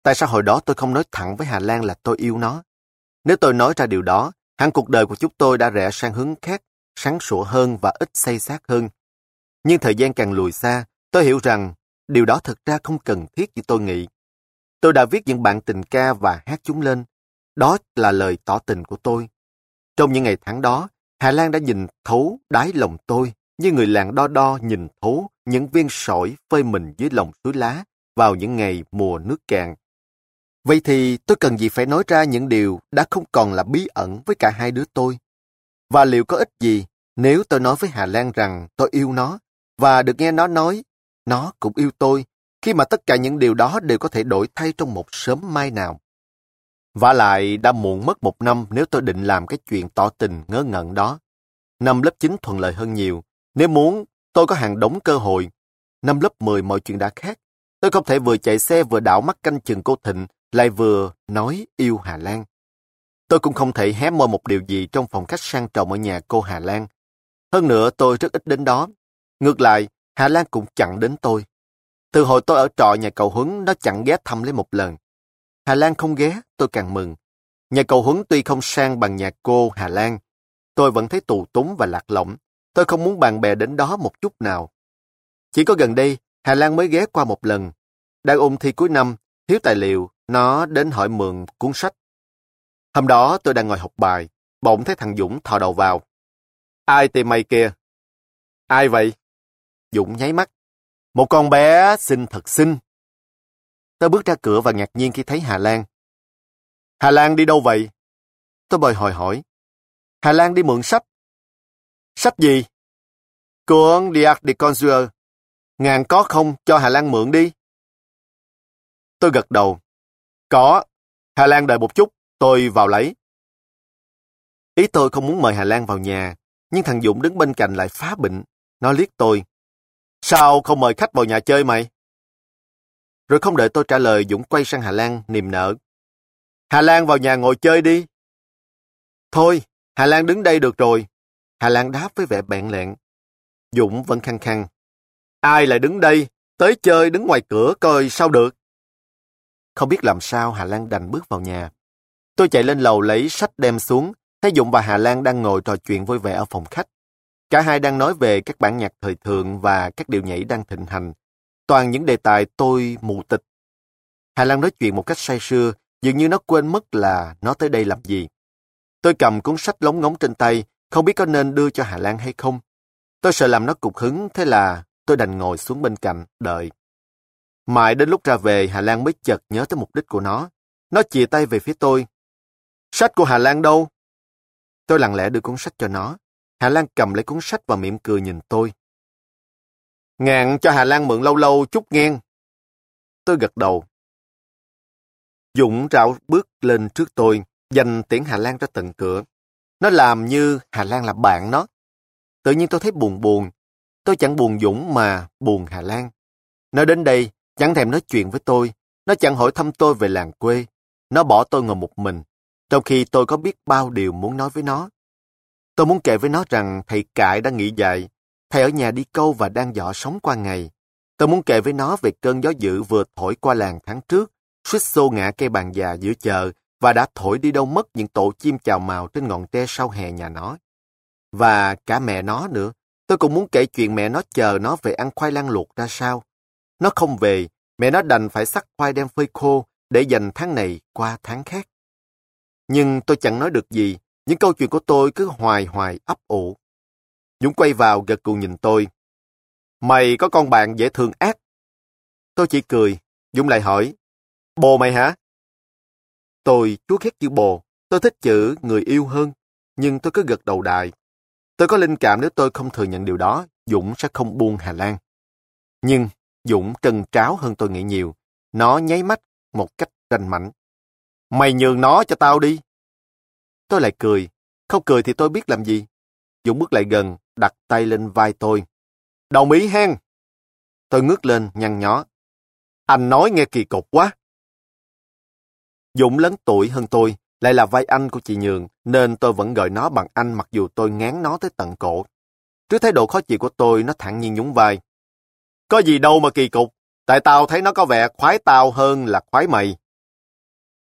Tại sao hồi đó tôi không nói thẳng với Hà Lan là tôi yêu nó? Nếu tôi nói ra điều đó, hẳn cuộc đời của chúng tôi đã rẽ sang hướng khác, sáng sủa hơn và ít xây xát hơn. Nhưng thời gian càng lùi xa, tôi hiểu rằng điều đó thực ra không cần thiết như tôi nghĩ. Tôi đã viết những bản tình ca và hát chúng lên. Đó là lời tỏ tình của tôi. Trong những ngày tháng đó, Hà Lan đã nhìn thấu đáy lòng tôi, như người làng đo đo nhìn thấu những viên sỏi phơi mình dưới lòng suối lá vào những ngày mùa nước cạn. Vậy thì tôi cần gì phải nói ra những điều đã không còn là bí ẩn với cả hai đứa tôi? Và liệu có ích gì nếu tôi nói với Hà Lan rằng tôi yêu nó, và được nghe nó nói nó cũng yêu tôi, khi mà tất cả những điều đó đều có thể đổi thay trong một sớm mai nào? Vả lại đã muộn mất 1 năm nếu tôi định làm cái chuyện tỏ tình ngớ ngẩn đó. Năm lớp 9 thuận lợi hơn nhiều. Nếu muốn, tôi có hàng đống cơ hội. Năm lớp 10 mọi chuyện đã khác. Tôi không thể vừa chạy xe vừa đảo mắt canh chừng cô Thịnh, lại vừa nói yêu Hà Lan. Tôi cũng không thể hé môi một điều gì trong phòng khách sang trọng ở nhà cô Hà Lan. Hơn nữa, tôi rất ít đến đó. Ngược lại, Hà Lan cũng chẳng đến tôi. Từ hồi tôi ở trọ nhà cậu Huấn, nó chẳng ghé thăm lấy một lần. Hà Lan không ghé, tôi càng mừng. Nhà cậu Huấn tuy không sang bằng nhà cô Hà Lan, tôi vẫn thấy tù túng và lạc lõng. Tôi không muốn bạn bè đến đó một chút nào. Chỉ có gần đây, Hà Lan mới ghé qua một lần. Đang ôn thi cuối năm, thiếu tài liệu, nó đến hỏi mượn cuốn sách. Hôm đó tôi đang ngồi học bài, bỗng thấy thằng Dũng thò đầu vào. Ai tìm mày kìa? Ai vậy? Dũng nháy mắt. Một con bé xinh thật xinh. Tôi bước ra cửa và ngạc nhiên khi thấy Hà Lan. Hà Lan đi đâu vậy? Tôi bồi hồi hỏi. Hà Lan đi mượn sách. Sách gì? Cuốn The Art de Construire. Ngàn có không, cho Hà Lan mượn đi. Tôi gật đầu. Có. Hà Lan đợi một chút, tôi vào lấy. Ý tôi không muốn mời Hà Lan vào nhà, nhưng thằng Dũng đứng bên cạnh lại phá bệnh. Nó liếc tôi. Sao không mời khách vào nhà chơi mày? Rồi không đợi tôi trả lời, Dũng quay sang Hà Lan niềm nở. Hà Lan vào nhà ngồi chơi đi. Thôi, Hà Lan đứng đây được rồi. Hà Lan đáp với vẻ bẽn lẽn. Dũng vẫn khăng khăng. Ai lại đứng đây? Tới chơi đứng ngoài cửa coi sao được. Không biết làm sao, Hà Lan đành bước vào nhà. Tôi chạy lên lầu lấy sách đem xuống, thấy Dũng và Hà Lan đang ngồi trò chuyện vui vẻ ở phòng khách. Cả hai đang nói về các bản nhạc thời thượng và các điệu nhảy đang thịnh hành. Toàn những đề tài tôi mù tịch. Hà Lan nói chuyện một cách say sưa, dường như nó quên mất là nó tới đây làm gì. Tôi cầm cuốn sách lóng ngóng trên tay, không biết có nên đưa cho Hà Lan hay không. Tôi sợ làm nó cục hứng, thế là tôi đành ngồi xuống bên cạnh, đợi. Mãi đến lúc ra về, Hà Lan mới chợt nhớ tới mục đích của nó. Nó chìa tay về phía tôi. Sách của Hà Lan đâu? Tôi lặng lẽ đưa cuốn sách cho nó. Hà Lan cầm lấy cuốn sách và mỉm cười nhìn tôi. Ngạn cho Hà Lan mượn lâu lâu chút nghe. Tôi gật đầu. Dũng rảo bước lên trước tôi, giành tiễn Hà Lan ra tận cửa. Nó làm như Hà Lan là bạn nó. Tự nhiên tôi thấy buồn buồn. Tôi chẳng buồn Dũng mà buồn Hà Lan. Nó đến đây, chẳng thèm nói chuyện với tôi. Nó chẳng hỏi thăm tôi về làng quê. Nó bỏ tôi ngồi một mình, trong khi tôi có biết bao điều muốn nói với nó. Tôi muốn kể với nó rằng thầy Cại đã nghỉ dạy. Thầy ở nhà đi câu và đang dọ sống qua ngày. Tôi muốn kể với nó về cơn gió dữ vừa thổi qua làng tháng trước, suýt xô ngã cây bàn già giữa chợ và đã thổi đi đâu mất những tổ chim chào mào trên ngọn tre sau hè nhà nó. Và cả mẹ nó nữa. Tôi cũng muốn kể chuyện mẹ nó chờ nó về ăn khoai lang luộc ra sao. Nó không về, mẹ nó đành phải xắt khoai đem phơi khô để dành tháng này qua tháng khác. Nhưng tôi chẳng nói được gì, những câu chuyện của tôi cứ hoài hoài ấp ủ. Dũng quay vào gật gù nhìn tôi. Mày có con bạn dễ thương ác. Tôi chỉ cười, Dũng lại hỏi. Bồ mày hả? Tôi chúa ghét chữ bồ, tôi thích chữ người yêu hơn, nhưng tôi cứ gật đầu đại. Tôi có linh cảm nếu tôi không thừa nhận điều đó, Dũng sẽ không buông Hà Lan. Nhưng Dũng trân tráo hơn tôi nghĩ nhiều. Nó nháy mắt một cách ranh mãnh. Mày nhường nó cho tao đi. Tôi lại cười. Không cười thì tôi biết làm gì. Dũng bước lại gần, đặt tay lên vai tôi. Đồng ý hen. Tôi ngước lên, nhăn nhó. Anh nói nghe kỳ cục quá. Dũng lớn tuổi hơn tôi, lại là vai anh của chị Nhường, nên tôi vẫn gọi nó bằng anh mặc dù tôi ngán nó tới tận cổ. Trước thái độ khó chịu của tôi, nó thản nhiên nhún vai. Có gì đâu mà kỳ cục, tại tao thấy nó có vẻ khoái tao hơn là khoái mày.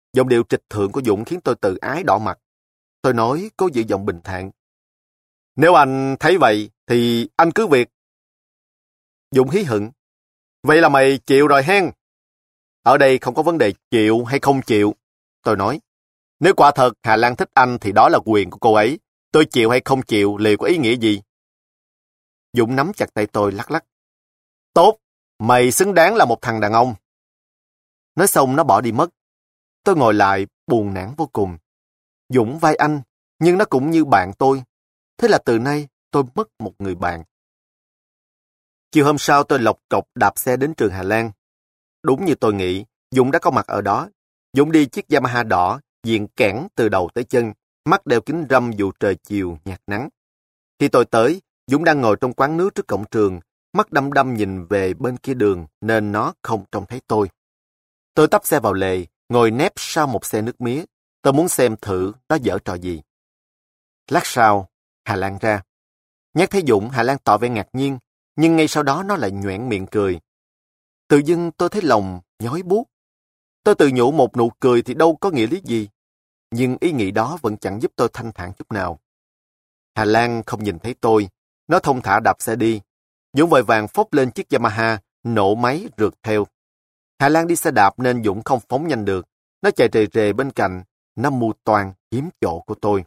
Giọng điệu trịch thượng của Dũng khiến tôi tự ái đỏ mặt. Tôi nói, cố giữ giọng bình thản. Nếu anh thấy vậy, thì anh cứ việc. Dũng hí hửng. Vậy là mày chịu rồi hen? Ở đây không có vấn đề chịu hay không chịu. Tôi nói, nếu quả thật Hà Lan thích anh thì đó là quyền của cô ấy. Tôi chịu hay không chịu liệu có ý nghĩa gì? Dũng nắm chặt tay tôi lắc lắc. Tốt, mày xứng đáng là một thằng đàn ông. Nói xong nó bỏ đi mất. Tôi ngồi lại buồn nản vô cùng. Dũng vai anh, nhưng nó cũng như bạn tôi. Thế là từ nay tôi mất một người bạn. Chiều hôm sau tôi lộc cộc đạp xe đến trường Hà Lan. Đúng như tôi nghĩ, Dũng đã có mặt ở đó. Dũng đi chiếc Yamaha đỏ, diện kẽn từ đầu tới chân, mắt đeo kính râm dù trời chiều nhạt nắng. Khi tôi tới, Dũng đang ngồi trong quán nước trước cổng trường, mắt đăm đăm nhìn về bên kia đường nên nó không trông thấy tôi. Tôi tấp xe vào lề, ngồi nép sau một xe nước mía. Tôi muốn xem thử nó giở trò gì. Lát sau, Hà Lan ra. Nhắc thấy Dũng, Hà Lan tỏ vẻ ngạc nhiên, nhưng ngay sau đó nó lại nhoẻn miệng cười. Tự dưng tôi thấy lòng nhói buốt. Tôi tự nhủ một nụ cười thì đâu có nghĩa lý gì. Nhưng ý nghĩ đó vẫn chẳng giúp tôi thanh thản chút nào. Hà Lan không nhìn thấy tôi. Nó thong thả đạp xe đi. Dũng vội vàng phốc lên chiếc Yamaha, nổ máy rượt theo. Hà Lan đi xe đạp nên Dũng không phóng nhanh được. Nó chạy rề rề bên cạnh. Nó mưu toan chiếm chỗ của tôi.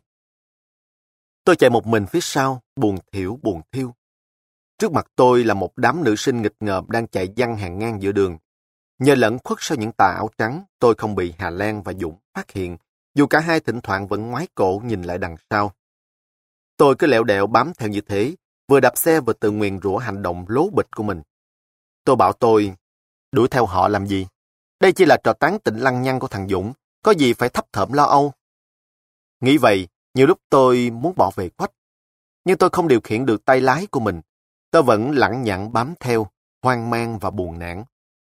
Tôi chạy một mình phía sau, buồn thiu. Trước mặt tôi là một đám nữ sinh nghịch ngợm đang chạy giăng hàng ngang giữa đường. Nhờ lẫn khuất sau những tà áo trắng, tôi không bị Hà Lan và Dũng phát hiện, dù cả hai thỉnh thoảng vẫn ngoái cổ nhìn lại đằng sau. Tôi cứ lẹo đẹo bám theo như thế, vừa đạp xe vừa tự nguyền rủa hành động lố bịch của mình. Tôi bảo tôi, đuổi theo họ làm gì? Đây chỉ là trò tán tỉnh lăng nhăng của thằng Dũng, có gì phải thấp thởm lo âu. Nghĩ vậy, nhiều lúc tôi muốn bỏ về quách. Nhưng tôi không điều khiển được tay lái của mình. Tôi vẫn lẳng nhặng bám theo, hoang mang và buồn nản.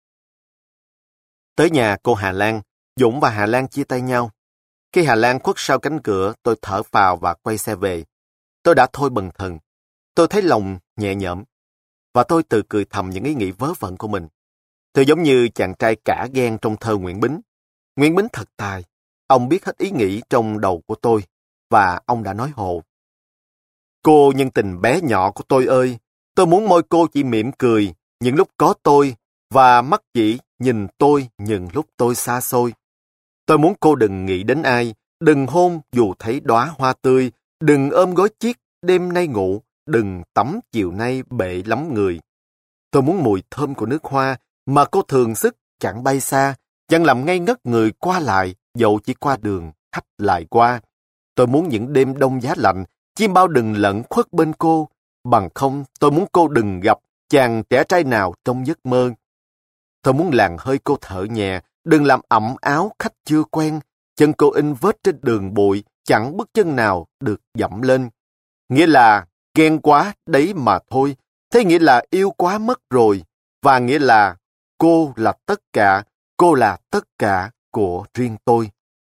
Tới nhà cô Hà Lan, Dũng và Hà Lan chia tay nhau. Khi Hà Lan khuất sau cánh cửa, tôi thở phào và quay xe về. Tôi đã thôi bần thần. Tôi thấy lòng nhẹ nhõm. Và tôi tự cười thầm những ý nghĩ vớ vẩn của mình. Tôi giống như chàng trai cả gan trong thơ Nguyễn Bính. Nguyễn Bính thật tài. Ông biết hết ý nghĩ trong đầu của tôi. Và ông đã nói hồ. Cô nhân tình bé nhỏ của tôi ơi, tôi muốn môi cô chỉ mỉm cười những lúc có tôi và mắt chỉ nhìn tôi những lúc tôi xa xôi. Tôi muốn cô đừng nghĩ đến ai, đừng hôn dù thấy đóa hoa tươi, đừng ôm gối chiếc đêm nay ngủ, đừng tắm chiều nay bệ lắm người. Tôi muốn mùi thơm của nước hoa mà cô thường sức chẳng bay xa, chẳng làm ngây ngất người qua lại, dẫu chỉ qua đường, khách lại qua. Tôi muốn những đêm đông giá lạnh, chim bao đừng lẫn khuất bên cô, bằng không tôi muốn cô đừng gặp chàng trẻ trai nào trong giấc mơ. Tôi muốn làn hơi cô thở nhẹ, đừng làm ẩm áo khách chưa quen, chân cô in vết trên đường bụi, chẳng bước chân nào được dẫm lên. Nghĩa là ghen quá đấy mà thôi, thế nghĩa là yêu quá mất rồi, và nghĩa là cô là tất cả, cô là tất cả của riêng tôi.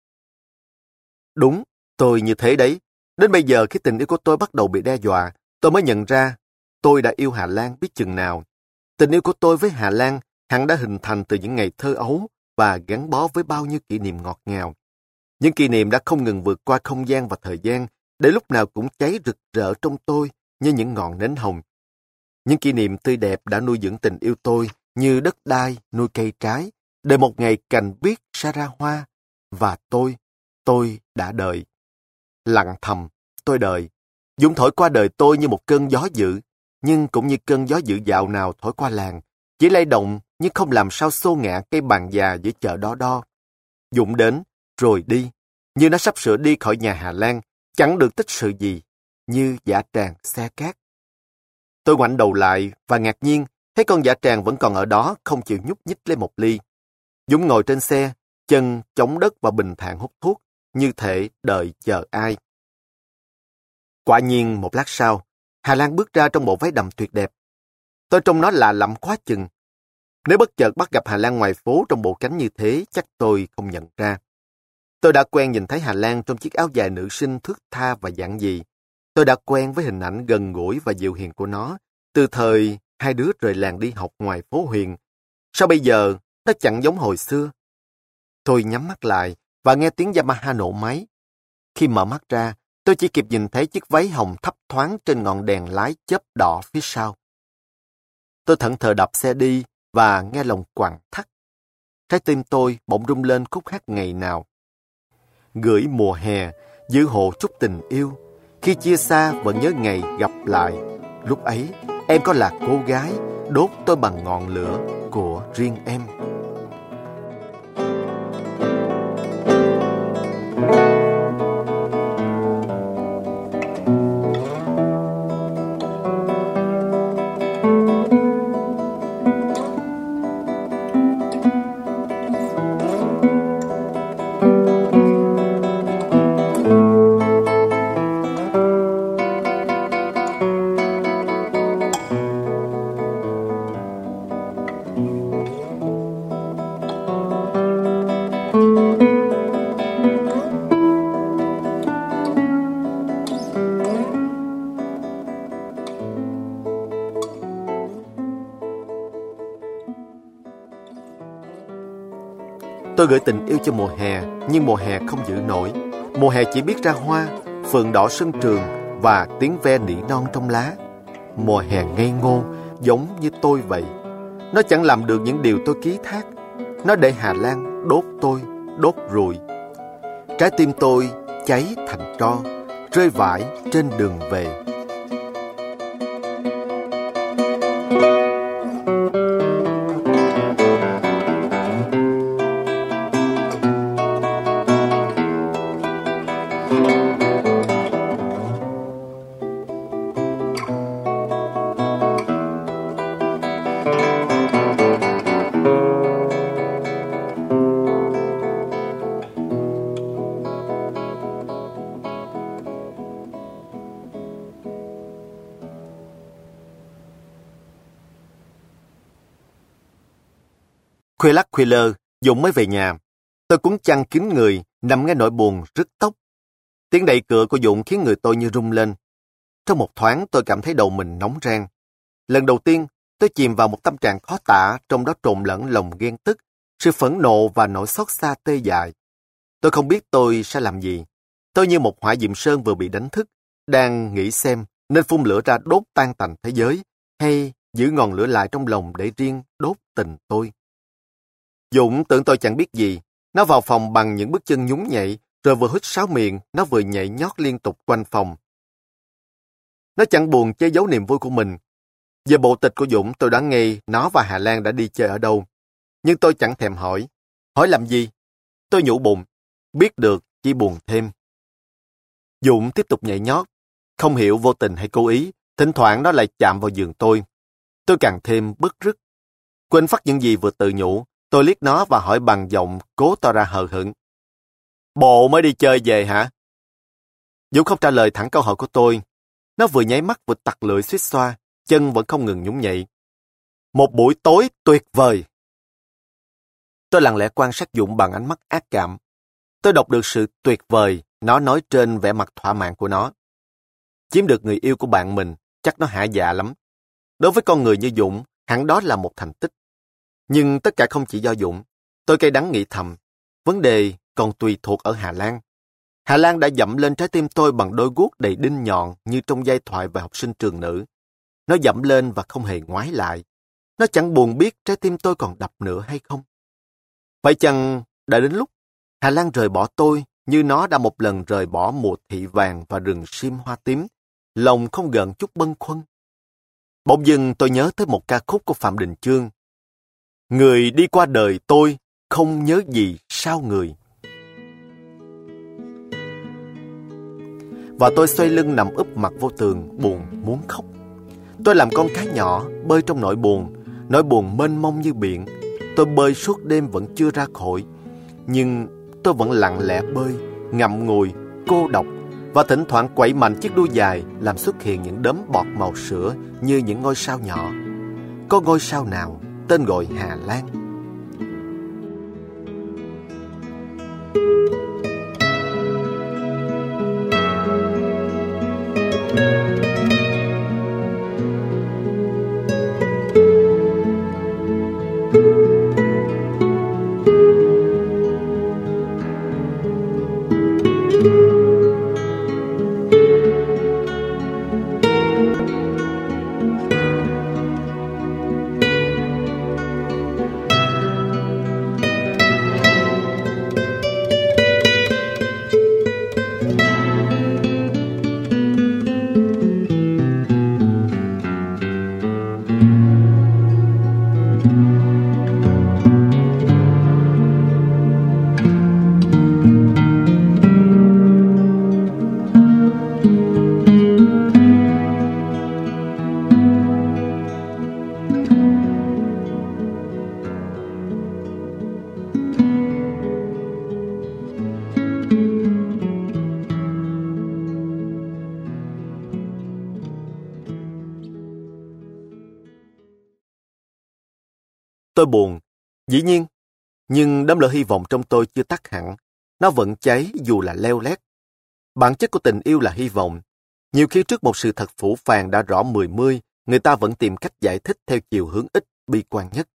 Đúng, tôi như thế đấy. Đến bây giờ khi tình yêu của tôi bắt đầu bị đe dọa, tôi mới nhận ra tôi đã yêu Hà Lan biết chừng nào. Tình yêu của tôi với Hà Lan hẳn đã hình thành từ những ngày thơ ấu và gắn bó với bao nhiêu kỷ niệm ngọt ngào. Những kỷ niệm đã không ngừng vượt qua không gian và thời gian, để lúc nào cũng cháy rực rỡ trong tôi như những ngọn nến hồng. Những kỷ niệm tươi đẹp đã nuôi dưỡng tình yêu tôi như đất đai nuôi cây trái, để một ngày cành biếc sa ra hoa. Và tôi đã đợi. Lặng thầm, tôi đợi. Dũng thổi qua đời tôi như một cơn gió dữ, nhưng cũng như cơn gió dữ dạo nào thổi qua làng, chỉ lay động nhưng không làm sao xô ngã cây bàn già giữa chợ đo đo. Dũng đến, rồi đi, như nó sắp sửa đi khỏi nhà Hà Lan, chẳng được tích sự gì, như dã tràng xe cát. Tôi ngoảnh đầu lại và ngạc nhiên thấy con dã tràng vẫn còn ở đó, không chịu nhúc nhích lấy một ly. Dũng ngồi trên xe, chân chống đất và bình thản hút thuốc, như thể đợi chờ ai. Quả nhiên một lát sau, Hà Lan bước ra trong bộ váy đầm tuyệt đẹp. Tôi trông nó lạ lẫm quá chừng. Nếu bất chợt bắt gặp Hà Lan ngoài phố trong bộ cánh như thế, chắc tôi không nhận ra. Tôi đã quen nhìn thấy Hà Lan trong chiếc áo dài nữ sinh thướt tha và giản dị. Tôi đã quen với hình ảnh gần gũi và dịu hiền của nó, từ thời hai đứa rời làng đi học ngoài phố Huyền. Sao bây giờ nó chẳng giống hồi xưa? Tôi nhắm mắt lại, và nghe tiếng Yamaha nổ máy. Khi mở mắt ra, tôi chỉ kịp nhìn thấy chiếc váy hồng thấp thoáng trên ngọn đèn lái chớp đỏ phía sau. Tôi thẫn thờ đạp xe đi và nghe lòng quặn thắt. Trái tim tôi bỗng rung lên khúc hát ngày nào. Gửi mùa hè, giữ hộ chút tình yêu. Khi chia xa vẫn nhớ ngày gặp lại. Lúc ấy, em có là cô gái, đốt tôi bằng ngọn lửa của riêng em. Tôi gửi tình yêu cho mùa hè, nhưng mùa hè không giữ nổi. Mùa hè chỉ biết ra hoa, phượng đỏ sân trường và tiếng ve nỉ non trong lá. Mùa hè ngây ngô, giống như tôi vậy. Nó chẳng làm được những điều tôi ký thác. Nó để Hà Lan đốt tôi, đốt rụi. Trái tim tôi cháy thành tro, rơi vãi trên đường về. Khuya lắc khuya lơ, Dũng mới về nhà. Tôi cuốn chăn kín người, nằm nghe nỗi buồn rứt tóc. Tiếng đẩy cửa của Dũng khiến người tôi như rung lên. Trong một thoáng tôi cảm thấy đầu mình nóng rang. Lần đầu tiên, tôi chìm vào một tâm trạng khó tả, trong đó trộn lẫn lòng ghen tức, sự phẫn nộ và nỗi xót xa tê dại. Tôi không biết tôi sẽ làm gì. Tôi như một hỏa diệm sơn vừa bị đánh thức, đang nghĩ xem nên phun lửa ra đốt tan tành thế giới, hay giữ ngọn lửa lại trong lòng để riêng đốt tình tôi. Dũng tưởng tôi chẳng biết gì. Nó vào phòng bằng những bước chân nhún nhảy, rồi vừa hít sáo miệng, nó vừa nhảy nhót liên tục quanh phòng. Nó chẳng buồn che giấu niềm vui của mình. Về bộ tịch của Dũng, tôi đoán ngay nó và Hà Lan đã đi chơi ở đâu. Nhưng tôi chẳng thèm hỏi. Hỏi làm gì? Tôi nhủ bụng. Biết được, chỉ buồn thêm. Dũng tiếp tục nhảy nhót. Không hiểu vô tình hay cố ý, thỉnh thoảng nó lại chạm vào giường tôi. Tôi càng thêm bứt rứt. Quên phát những gì vừa tự nhủ, tôi liếc nó và hỏi bằng giọng cố tỏ ra hờ hững. Bộ mới đi chơi về hả? Dũng không trả lời thẳng câu hỏi của tôi. Nó vừa nháy mắt vừa tặc lưỡi suýt xoa, chân vẫn không ngừng nhún nhảy. Một buổi tối tuyệt vời. Tôi lặng lẽ quan sát Dũng bằng ánh mắt ác cảm. Tôi đọc được sự tuyệt vời nó nói trên vẻ mặt thỏa mãn của nó. Chiếm được người yêu của bạn mình, chắc nó hả dạ lắm. Đối với con người như Dũng, hẳn đó là một thành tích. Nhưng tất cả không chỉ do Dũng. Tôi cay đắng nghĩ thầm, vấn đề còn tùy thuộc ở Hà Lan. Hà Lan đã dẫm lên trái tim tôi bằng đôi guốc đầy đinh nhọn như trong giai thoại về học sinh trường nữ. Nó dẫm lên và không hề ngoái lại. Nó chẳng buồn biết trái tim tôi còn đập nữa hay không. Phải chăng đã đến lúc Hà Lan rời bỏ tôi như nó đã một lần rời bỏ mùa thị vàng và rừng sim hoa tím, lòng không gợn chút bâng khuâng. Bỗng dưng tôi nhớ tới một ca khúc của Phạm Đình Chương. Người đi qua đời tôi không nhớ gì sao người. Và tôi xoay lưng nằm úp mặt vô tường, buồn muốn khóc. Tôi làm con cá nhỏ, bơi trong nỗi buồn mênh mông như biển. Tôi bơi suốt đêm vẫn chưa ra khỏi. Nhưng tôi vẫn lặng lẽ bơi, ngậm ngùi, cô độc. Và thỉnh thoảng quẩy mạnh chiếc đuôi dài, làm xuất hiện những đốm bọt màu sữa như những ngôi sao nhỏ. Có ngôi sao nào tên gọi Hà Lan? Tôi buồn, dĩ nhiên, nhưng đốm lửa hy vọng trong tôi chưa tắt hẳn. Nó vẫn cháy dù là leo lét. Bản chất của tình yêu là hy vọng. Nhiều khi trước một sự thật phũ phàng đã rõ mười mươi, người ta vẫn tìm cách giải thích theo chiều hướng ít bi quan nhất.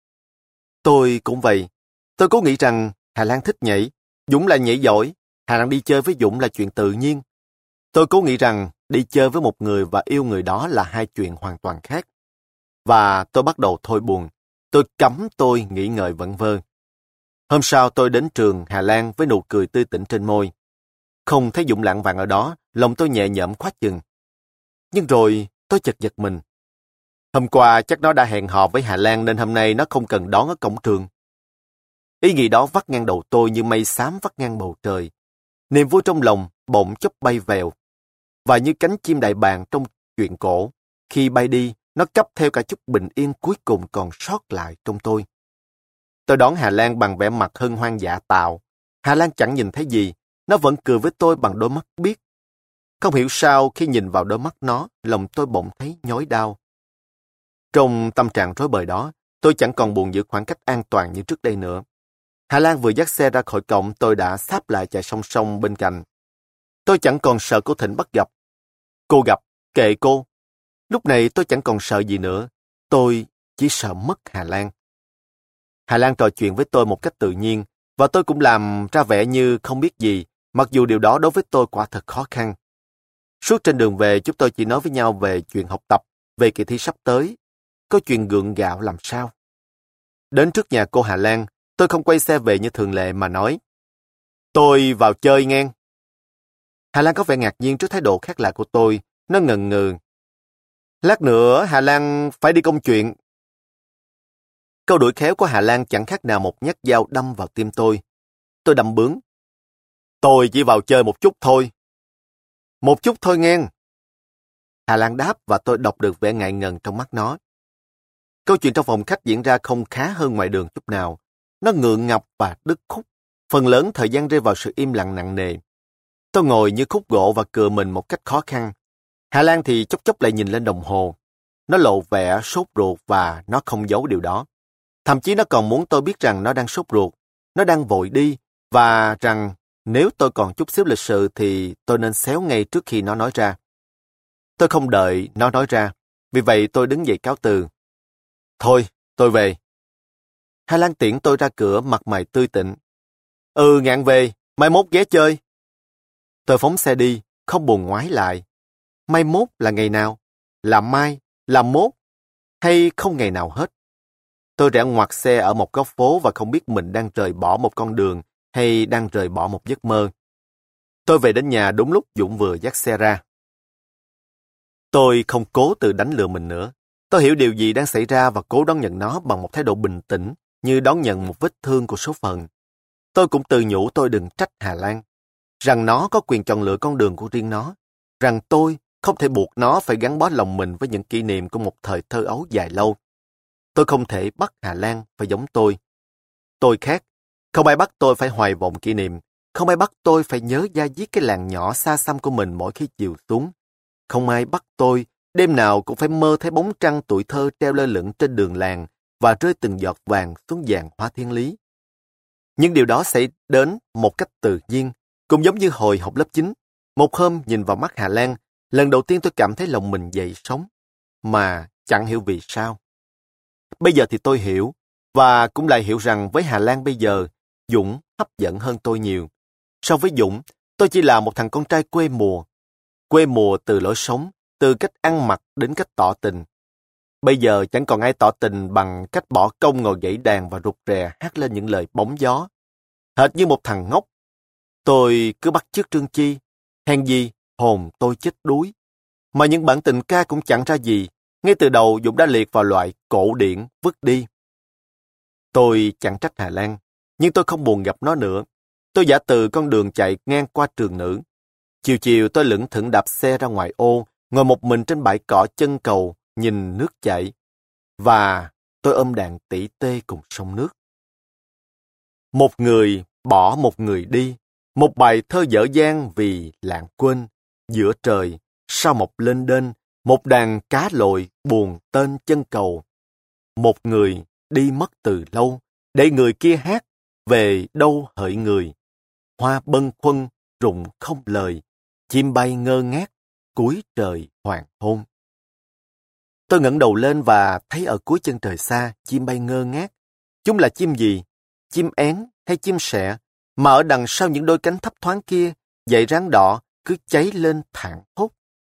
Tôi cũng vậy. Tôi cố nghĩ rằng Hà Lan thích nhảy, Dũng là nhảy giỏi, Hà Lan đi chơi với Dũng là chuyện tự nhiên. Tôi cố nghĩ rằng đi chơi với một người và yêu người đó là hai chuyện hoàn toàn khác. Và tôi bắt đầu thôi buồn. Tôi cấm tôi nghĩ ngợi vẩn vơ. Hôm sau tôi đến trường Hà Lan với nụ cười tươi tỉnh trên môi. Không thấy Dũng lạng vàng ở đó, lòng tôi nhẹ nhõm quá chừng. Nhưng rồi tôi chợt giật mình. Hôm qua chắc nó đã hẹn hò với Hà Lan nên hôm nay nó không cần đón ở cổng trường. Ý nghĩ đó vắt ngang đầu tôi như mây xám vắt ngang bầu trời. Niềm vui trong lòng bỗng chốc bay vèo. Và như cánh chim đại bàng trong chuyện cổ, khi bay đi, nó cắp theo cả chút bình yên cuối cùng còn sót lại trong tôi. Tôi đón Hà Lan bằng vẻ mặt hân hoan dạ tạo. Hà Lan chẳng nhìn thấy gì, nó vẫn cười với tôi bằng đôi mắt biếc. Không hiểu sao khi nhìn vào đôi mắt nó, lòng tôi bỗng thấy nhói đau. Trong tâm trạng rối bời đó, tôi chẳng còn buồn giữ khoảng cách an toàn như trước đây nữa. Hà Lan vừa dắt xe ra khỏi cổng, tôi đã sáp lại chạy song song bên cạnh. Tôi chẳng còn sợ cô Thịnh bắt gặp. Cô gặp, kệ cô. Lúc này tôi chẳng còn sợ gì nữa. Tôi chỉ sợ mất Hà Lan. Hà Lan trò chuyện với tôi một cách tự nhiên, và tôi cũng làm ra vẻ như không biết gì, mặc dù điều đó đối với tôi quả thật khó khăn. Suốt trên đường về, chúng tôi chỉ nói với nhau về chuyện học tập, về kỳ thi sắp tới. Có chuyện gượng gạo làm sao. Đến trước nhà cô Hà Lan, tôi không quay xe về như thường lệ mà nói. Tôi vào chơi ngang. Hà Lan có vẻ ngạc nhiên trước thái độ khác lạ của tôi. Nó ngần ngừ. Lát nữa Hà Lan phải đi công chuyện. Câu đuổi khéo của Hà Lan chẳng khác nào một nhát dao đâm vào tim tôi. Tôi đâm bướng. Tôi chỉ vào chơi một chút thôi. Một chút thôi ngang. Hà Lan đáp và tôi đọc được vẻ ngại ngần trong mắt nó. Câu chuyện trong phòng khách diễn ra không khá hơn ngoài đường chút nào. Nó ngượng ngập và đứt khúc. Phần lớn thời gian rơi vào sự im lặng nặng nề. Tôi ngồi như khúc gỗ và cựa mình một cách khó khăn. Hà Lan thì chốc chốc lại nhìn lên đồng hồ. Nó lộ vẻ sốt ruột và nó không giấu điều đó. Thậm chí nó còn muốn tôi biết rằng nó đang sốt ruột, nó đang vội đi, và rằng nếu tôi còn chút xíu lịch sự thì tôi nên xéo ngay trước khi nó nói ra. Tôi không đợi nó nói ra, vì vậy tôi đứng dậy cáo từ. Thôi, tôi về. Hà Lan tiễn tôi ra cửa mặt mày tươi tỉnh. Ngạn về, mai mốt ghé chơi. Tôi phóng xe đi, không buồn ngoái lại. Mai mốt là ngày nào? Là mai? Là mốt? Hay không ngày nào hết? Tôi rẽ ngoặt xe ở một góc phố và không biết mình đang rời bỏ một con đường hay đang rời bỏ một giấc mơ. Tôi về đến nhà đúng lúc Dũng vừa dắt xe ra. Tôi không cố tự đánh lừa mình nữa. Tôi hiểu điều gì đang xảy ra và cố đón nhận nó bằng một thái độ bình tĩnh, như đón nhận một vết thương của số phận. Tôi cũng tự nhủ tôi đừng trách Hà Lan, rằng nó có quyền chọn lựa con đường của riêng nó, rằng tôi không thể buộc nó phải gắn bó lòng mình với những kỷ niệm của một thời thơ ấu dài lâu. Tôi không thể bắt Hà Lan phải giống tôi. Tôi khác. Không ai bắt tôi phải hoài vọng kỷ niệm. Không ai bắt tôi phải nhớ da diết cái làng nhỏ xa xăm của mình mỗi khi chiều xuống. Không ai bắt tôi đêm nào cũng phải mơ thấy bóng trăng tuổi thơ treo lơ lửng trên đường làng và rơi từng giọt vàng xuống vàng hoa thiên lý. Nhưng điều đó xảy đến một cách tự nhiên, cũng giống như hồi học lớp 9. Một hôm nhìn vào mắt Hà Lan, lần đầu tiên tôi cảm thấy lòng mình dậy sóng, mà chẳng hiểu vì sao. Bây giờ thì tôi hiểu, và cũng lại hiểu rằng với Hà Lan bây giờ, Dũng hấp dẫn hơn tôi nhiều. So với Dũng, tôi chỉ là một thằng con trai quê mùa. Quê mùa từ lối sống, từ cách ăn mặc đến cách tỏ tình. Bây giờ chẳng còn ai tỏ tình bằng cách bỏ công ngồi gãy đàn và rụt rè hát lên những lời bóng gió. Hệt như một thằng ngốc. Tôi cứ bắt chước Trương Chi. Hèn gì, hồn tôi chết đuối. Mà những bản tình ca cũng chẳng ra gì. Ngay từ đầu Dũng đã liệt vào loại cổ điển vứt đi. Tôi chẳng trách Hà Lan, nhưng tôi không buồn gặp nó nữa. Tôi giả từ con đường chạy ngang qua trường nữ. Chiều chiều tôi lững thững đạp xe ra ngoài ô, ngồi một mình trên bãi cỏ chân cầu, nhìn nước chảy. Và tôi ôm đàn tỉ tê cùng sông nước. Một người bỏ một người đi, một bài thơ dở dang vì lãng quên. Giữa trời, sao mọc lên đên, một đàn cá lội buồn tên chân cầu. Một người đi mất từ lâu, để người kia hát, về đâu hỡi người. Hoa bâng khuâng, rụng không lời, chim bay ngơ ngác, cuối trời hoàng hôn. Tôi ngẩng đầu lên và thấy ở cuối chân trời xa, chim bay ngơ ngác. Chúng là chim gì? Chim én hay chim sẻ? Mà ở đằng sau những đôi cánh thấp thoáng kia, dãy ráng đỏ cứ cháy lên thảng thốt.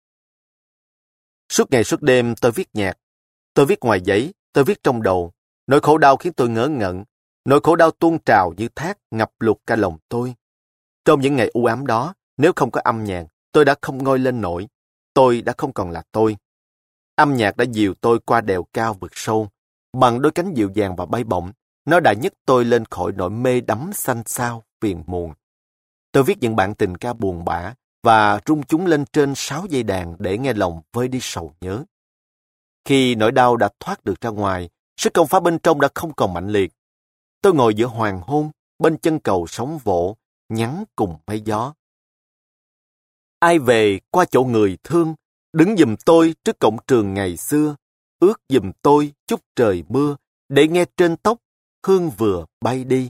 Suốt ngày suốt đêm tôi viết nhạc. Tôi viết ngoài giấy, tôi viết trong đầu. Nỗi khổ đau khiến tôi ngớ ngẩn. Nỗi khổ đau tuôn trào như thác ngập lụt cả lòng tôi. Trong những ngày u ám đó, nếu không có âm nhạc, tôi đã không ngoi lên nổi. Tôi đã không còn là tôi. Âm nhạc đã dìu tôi qua đèo cao vực sâu. Bằng đôi cánh dịu dàng và bay bổng, nó đã nhấc tôi lên khỏi nỗi mê đắm xanh xao, phiền muộn. Tôi viết những bản tình ca buồn bã và rung chúng lên trên 6 dây đàn để nghe lòng vơi đi sầu nhớ. Khi nỗi đau đã thoát được ra ngoài, sức công phá bên trong đã không còn mạnh liệt. Tôi ngồi giữa hoàng hôn, bên chân cầu sóng vỗ, nhắn cùng mây gió. Ai về qua chỗ người thương, đứng giùm tôi trước cổng trường ngày xưa, ước giùm tôi chút trời mưa, để nghe trên tóc, hương vừa bay đi.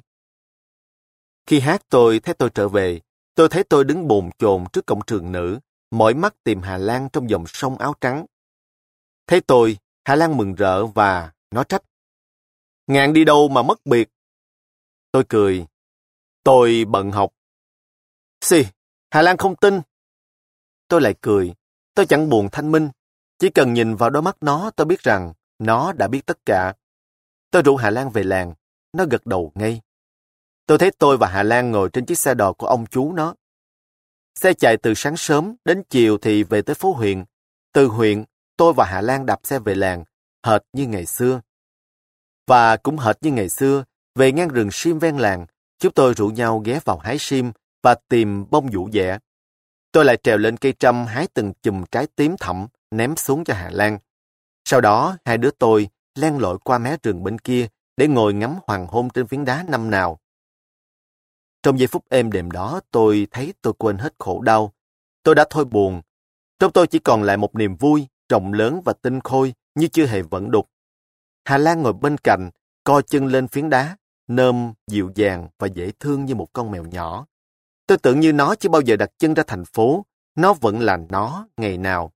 Khi hát tôi thấy tôi trở về, tôi thấy tôi đứng bồn chồn trước cổng trường nữ, mỏi mắt tìm Hà Lan trong dòng sông áo trắng. Thấy tôi, Hà Lan mừng rỡ và nó trách. Ngạn đi đâu mà mất biệt? Tôi cười. Tôi bận học. Xì, Hà Lan không tin. Tôi lại cười. Tôi chẳng buồn thanh minh. Chỉ cần nhìn vào đôi mắt nó, tôi biết rằng nó đã biết tất cả. Tôi rủ Hà Lan về làng. Nó gật đầu ngay. Tôi thấy tôi và Hà Lan ngồi trên chiếc xe đò của ông chú nó. Xe chạy từ sáng sớm đến chiều thì về tới phố huyện. Từ huyện, tôi và Hà Lan đạp xe về làng, hệt như ngày xưa. Và cũng hệt như ngày xưa, về ngang rừng sim ven làng, chúng tôi rủ nhau ghé vào hái sim và tìm bông vũ dẻ. Tôi lại trèo lên cây trâm hái từng chùm trái tím thẫm, ném xuống cho Hà Lan. Sau đó, hai đứa tôi len lỏi qua mé rừng bên kia để ngồi ngắm hoàng hôn trên phiến đá năm nào. Trong giây phút êm đềm đó, tôi thấy tôi quên hết khổ đau. Tôi đã thôi buồn. Trong tôi chỉ còn lại một niềm vui, rộng lớn và tinh khôi như chưa hề vận đục. Hà Lan ngồi bên cạnh, co chân lên phiến đá, nôm, dịu dàng và dễ thương như một con mèo nhỏ. Tôi tưởng như nó chưa bao giờ đặt chân ra thành phố, nó vẫn là nó ngày nào.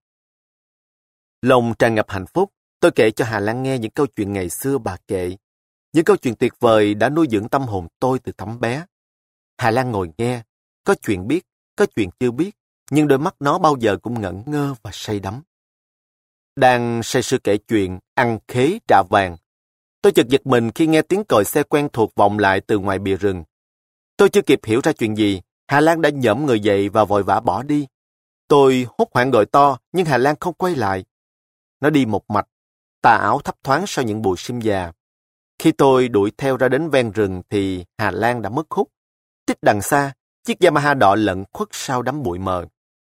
Lòng tràn ngập hạnh phúc, tôi kể cho Hà Lan nghe những câu chuyện ngày xưa bà kể. Những câu chuyện tuyệt vời đã nuôi dưỡng tâm hồn tôi từ tấm bé. Hà Lan ngồi nghe, có chuyện biết, có chuyện chưa biết, nhưng đôi mắt nó bao giờ cũng ngẩn ngơ và say đắm. Đang say sưa kể chuyện, ăn khế trả vàng. Tôi chợt giật mình khi nghe tiếng còi xe quen thuộc vọng lại từ ngoài bìa rừng. Tôi chưa kịp hiểu ra chuyện gì, Hà Lan đã nhổm người dậy và vội vã bỏ đi. Tôi hốt hoảng gọi to, nhưng Hà Lan không quay lại. Nó đi một mạch, tà áo thấp thoáng sau những bụi sim già. Khi tôi đuổi theo ra đến ven rừng thì Hà Lan đã mất hút. Trích đằng xa, chiếc Yamaha đỏ lẫn khuất sau đám bụi mờ.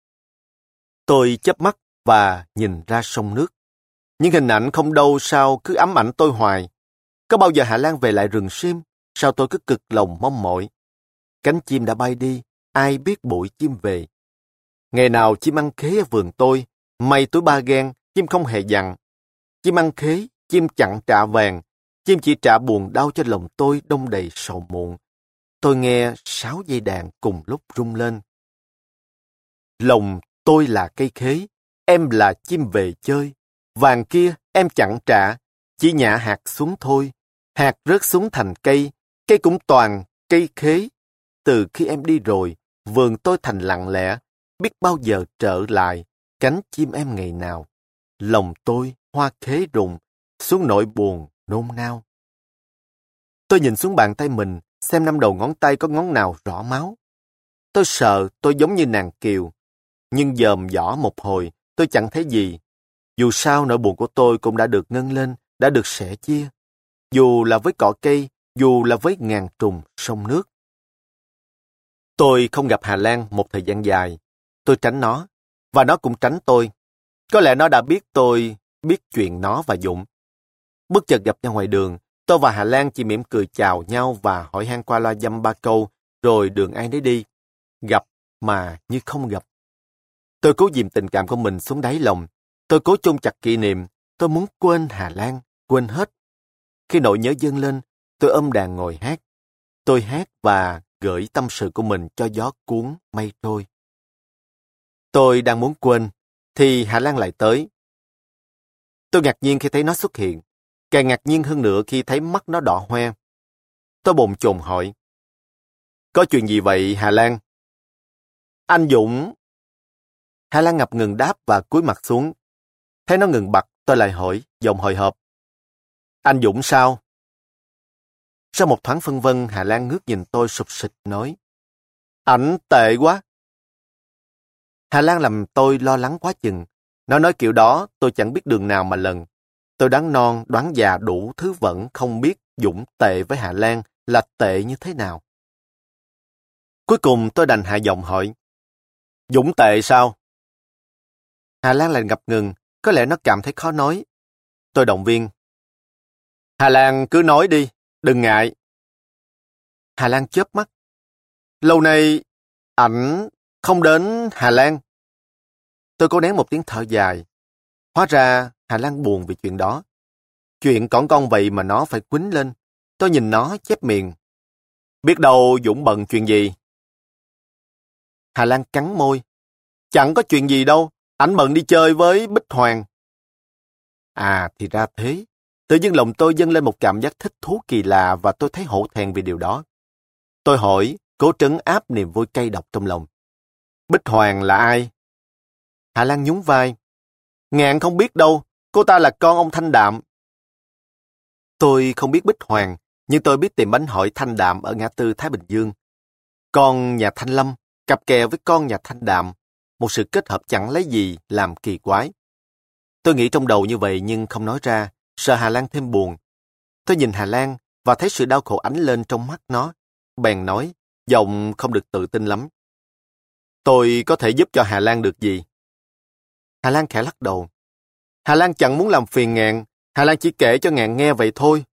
Tôi chớp mắt và nhìn ra sông nước. Những hình ảnh không đâu sao cứ ám ảnh tôi hoài. Có bao giờ Hà Lan về lại rừng sim? Sao tôi cứ cực lòng mong mỏi? Cánh chim đã bay đi, ai biết bụi chim về. Ngày nào chim ăn khế ở vườn tôi, may túi ba gan, chim không hề dặn. Chim ăn khế, chim chặn trả vàng, chim chỉ trả buồn đau cho lòng tôi đông đầy sầu muộn. Tôi nghe 6 dây đàn cùng lúc rung lên. Lòng tôi là cây khế, em là chim về chơi. Vàng kia em chẳng trả, chỉ nhả hạt xuống thôi. Hạt rớt xuống thành cây, cây cũng toàn cây khế. Từ khi em đi rồi, vườn tôi thành lặng lẽ, biết bao giờ trở lại, cánh chim em ngày nào. Lòng tôi hoa khế rụng, xuống nỗi buồn nôn nao. Tôi nhìn xuống bàn tay mình, xem 5 đầu ngón tay có ngón nào rõ máu. Tôi sợ tôi giống như nàng Kiều, nhưng dòm dõ một hồi, tôi chẳng thấy gì. Dù sao nỗi buồn của tôi cũng đã được ngân lên, đã được sẻ chia. Dù là với cỏ cây, dù là với ngàn trùng sông nước. Tôi không gặp Hà Lan một thời gian dài. Tôi tránh nó, và nó cũng tránh tôi. Có lẽ nó đã biết tôi biết chuyện nó và Dũng. Bất chợt gặp nhau ngoài đường, tôi và Hà Lan chỉ mỉm cười chào nhau và hỏi han qua loa dăm ba câu, rồi đường ai nấy đi. Gặp mà như không gặp. Tôi cố dìm tình cảm của mình xuống đáy lòng. Tôi cố chôn chặt kỷ niệm. Tôi muốn quên Hà Lan, quên hết. Khi nỗi nhớ dâng lên, tôi ôm đàn ngồi hát. Tôi hát và gửi tâm sự của mình cho gió cuốn mây trôi. Tôi đang muốn quên, thì Hà Lan lại tới. Tôi ngạc nhiên khi thấy nó xuất hiện, càng ngạc nhiên hơn nữa khi thấy mắt nó đỏ hoe. Tôi bồn chồn hỏi, có chuyện gì vậy Hà Lan? Anh Dũng. Hà Lan ngập ngừng đáp và cúi mặt xuống. Thấy nó ngừng bặt, tôi lại hỏi, giọng hồi hộp. Anh Dũng sao? Sau một thoáng phân vân, Hà Lan ngước nhìn tôi sụp sịch nói, ảnh tệ quá. Hà Lan làm tôi lo lắng quá chừng. Nó nói kiểu đó, tôi chẳng biết đường nào mà lần. Tôi đoán non, đoán già đủ thứ vẫn không biết Dũng tệ với Hà Lan là tệ như thế nào. Cuối cùng tôi đành hạ giọng hỏi, Dũng tệ sao? Hà Lan lại ngập ngừng, có lẽ nó cảm thấy khó nói. Tôi động viên, Hà Lan cứ nói đi, đừng ngại. Hà Lan chớp mắt. Lâu nay, ảnh không đến Hà Lan. Tôi cố nén một tiếng thở dài. Hóa ra Hà Lan buồn vì chuyện đó. Chuyện cỏn con vậy mà nó phải quýnh lên. Tôi nhìn nó chép miệng. Biết đâu Dũng bận chuyện gì? Hà Lan cắn môi. Chẳng có chuyện gì đâu, ảnh bận đi chơi với Bích Hoàng. À thì ra thế. Tự dưng lòng tôi dâng lên một cảm giác thích thú kỳ lạ và tôi thấy hổ thẹn vì điều đó. Tôi hỏi, cố trấn áp niềm vui cay độc trong lòng. Bích Hoàng là ai? Hà Lan nhún vai. Ngạn không biết đâu, cô ta là con ông Thanh Đạm. Tôi không biết Bích Hoàng, nhưng tôi biết tiệm bánh hỏi Thanh Đạm ở ngã tư Thái Bình Dương. Con nhà Thanh Lâm, cặp kè với con nhà Thanh Đạm, một sự kết hợp chẳng lấy gì làm kỳ quái. Tôi nghĩ trong đầu như vậy nhưng không nói ra, sợ Hà Lan thêm buồn. Tôi nhìn Hà Lan và thấy sự đau khổ ánh lên trong mắt nó, bèn nói, giọng không được tự tin lắm. Tôi có thể giúp cho Hà Lan được gì? Hà Lan khẽ lắc đầu. Hà Lan chẳng muốn làm phiền Ngạn, Hà Lan chỉ kể cho Ngạn nghe vậy thôi.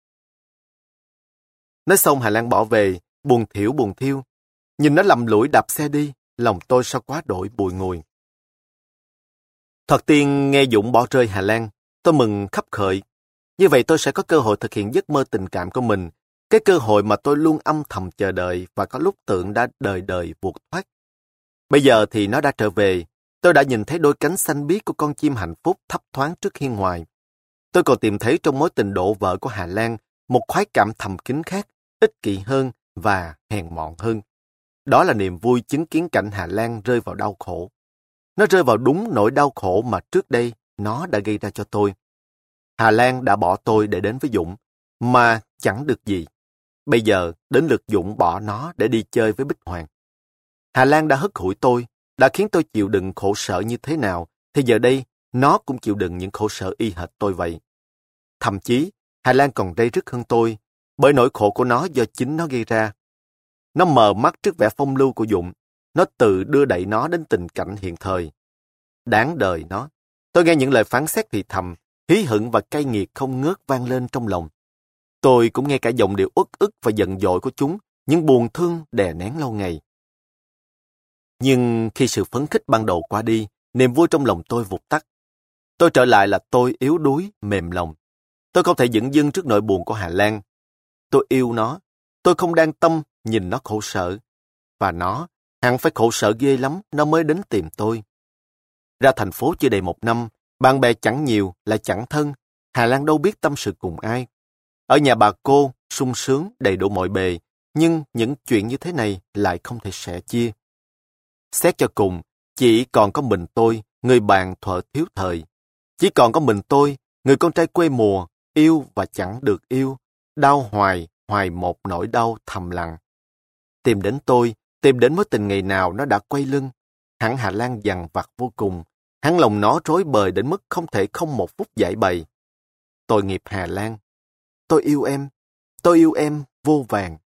Nói xong Hà Lan bỏ về, buồn thiểu buồn thiêu. Nhìn nó lầm lũi đạp xe đi, lòng tôi sao quá đổi bùi ngùi. Thoạt tiên nghe Dũng bỏ rơi Hà Lan, tôi mừng khắp khởi. Như vậy tôi sẽ có cơ hội thực hiện giấc mơ tình cảm của mình, cái cơ hội mà tôi luôn âm thầm chờ đợi và có lúc tưởng đã đời đời vuột thoát. Bây giờ thì nó đã trở về, tôi đã nhìn thấy đôi cánh xanh biếc của con chim hạnh phúc thấp thoáng trước hiên ngoài. Tôi còn tìm thấy trong mối tình độ vợ của Hà Lan một khoái cảm thầm kín khác, ích kỷ hơn và hèn mọn hơn. Đó là niềm vui chứng kiến cảnh Hà Lan rơi vào đau khổ. Nó rơi vào đúng nỗi đau khổ mà trước đây nó đã gây ra cho tôi. Hà Lan đã bỏ tôi để đến với Dũng, mà chẳng được gì. Bây giờ đến lượt Dũng bỏ nó để đi chơi với Bích Hoàng. Hà Lan đã hất hủi tôi, đã khiến tôi chịu đựng khổ sở như thế nào, thì giờ đây nó cũng chịu đựng những khổ sở y hệt tôi vậy. Thậm chí, Hà Lan còn day dứt hơn tôi, bởi nỗi khổ của nó do chính nó gây ra. Nó mờ mắt trước vẻ phong lưu của Dũng, nó tự đưa đẩy nó đến tình cảnh hiện thời. Đáng đời nó. Tôi nghe những lời phán xét thì thầm, hí hửng và cay nghiệt không ngớt vang lên trong lòng. Tôi cũng nghe cả giọng điệu uất ức và giận dỗi của chúng, những buồn thương đè nén lâu ngày. Nhưng khi sự phấn khích ban đầu qua đi, niềm vui trong lòng tôi vụt tắt. Tôi trở lại là tôi yếu đuối, mềm lòng. Tôi không thể dửng dưng trước nỗi buồn của Hà Lan. Tôi yêu nó. Tôi không đang tâm nhìn nó khổ sở. Và nó, hẳn phải khổ sở ghê lắm, nó mới đến tìm tôi. Ra thành phố chưa đầy 1 năm, bạn bè chẳng nhiều, lại chẳng thân. Hà Lan đâu biết tâm sự cùng ai. Ở nhà bà cô, sung sướng, đầy đủ mọi bề. Nhưng những chuyện như thế này lại không thể sẻ chia. Xét cho cùng, chỉ còn có mình tôi, người bạn thuở thiếu thời. Chỉ còn có mình tôi, người con trai quê mùa, yêu và chẳng được yêu, đau hoài, hoài một nỗi đau thầm lặng. Tìm đến tôi, tìm đến mối tình ngày nào nó đã quay lưng. Hẳn Hà Lan dằn vặt vô cùng, hẳn lòng nó rối bời đến mức không thể không một phút giải bày. Tội nghiệp Hà Lan. Tôi yêu em vô vàn.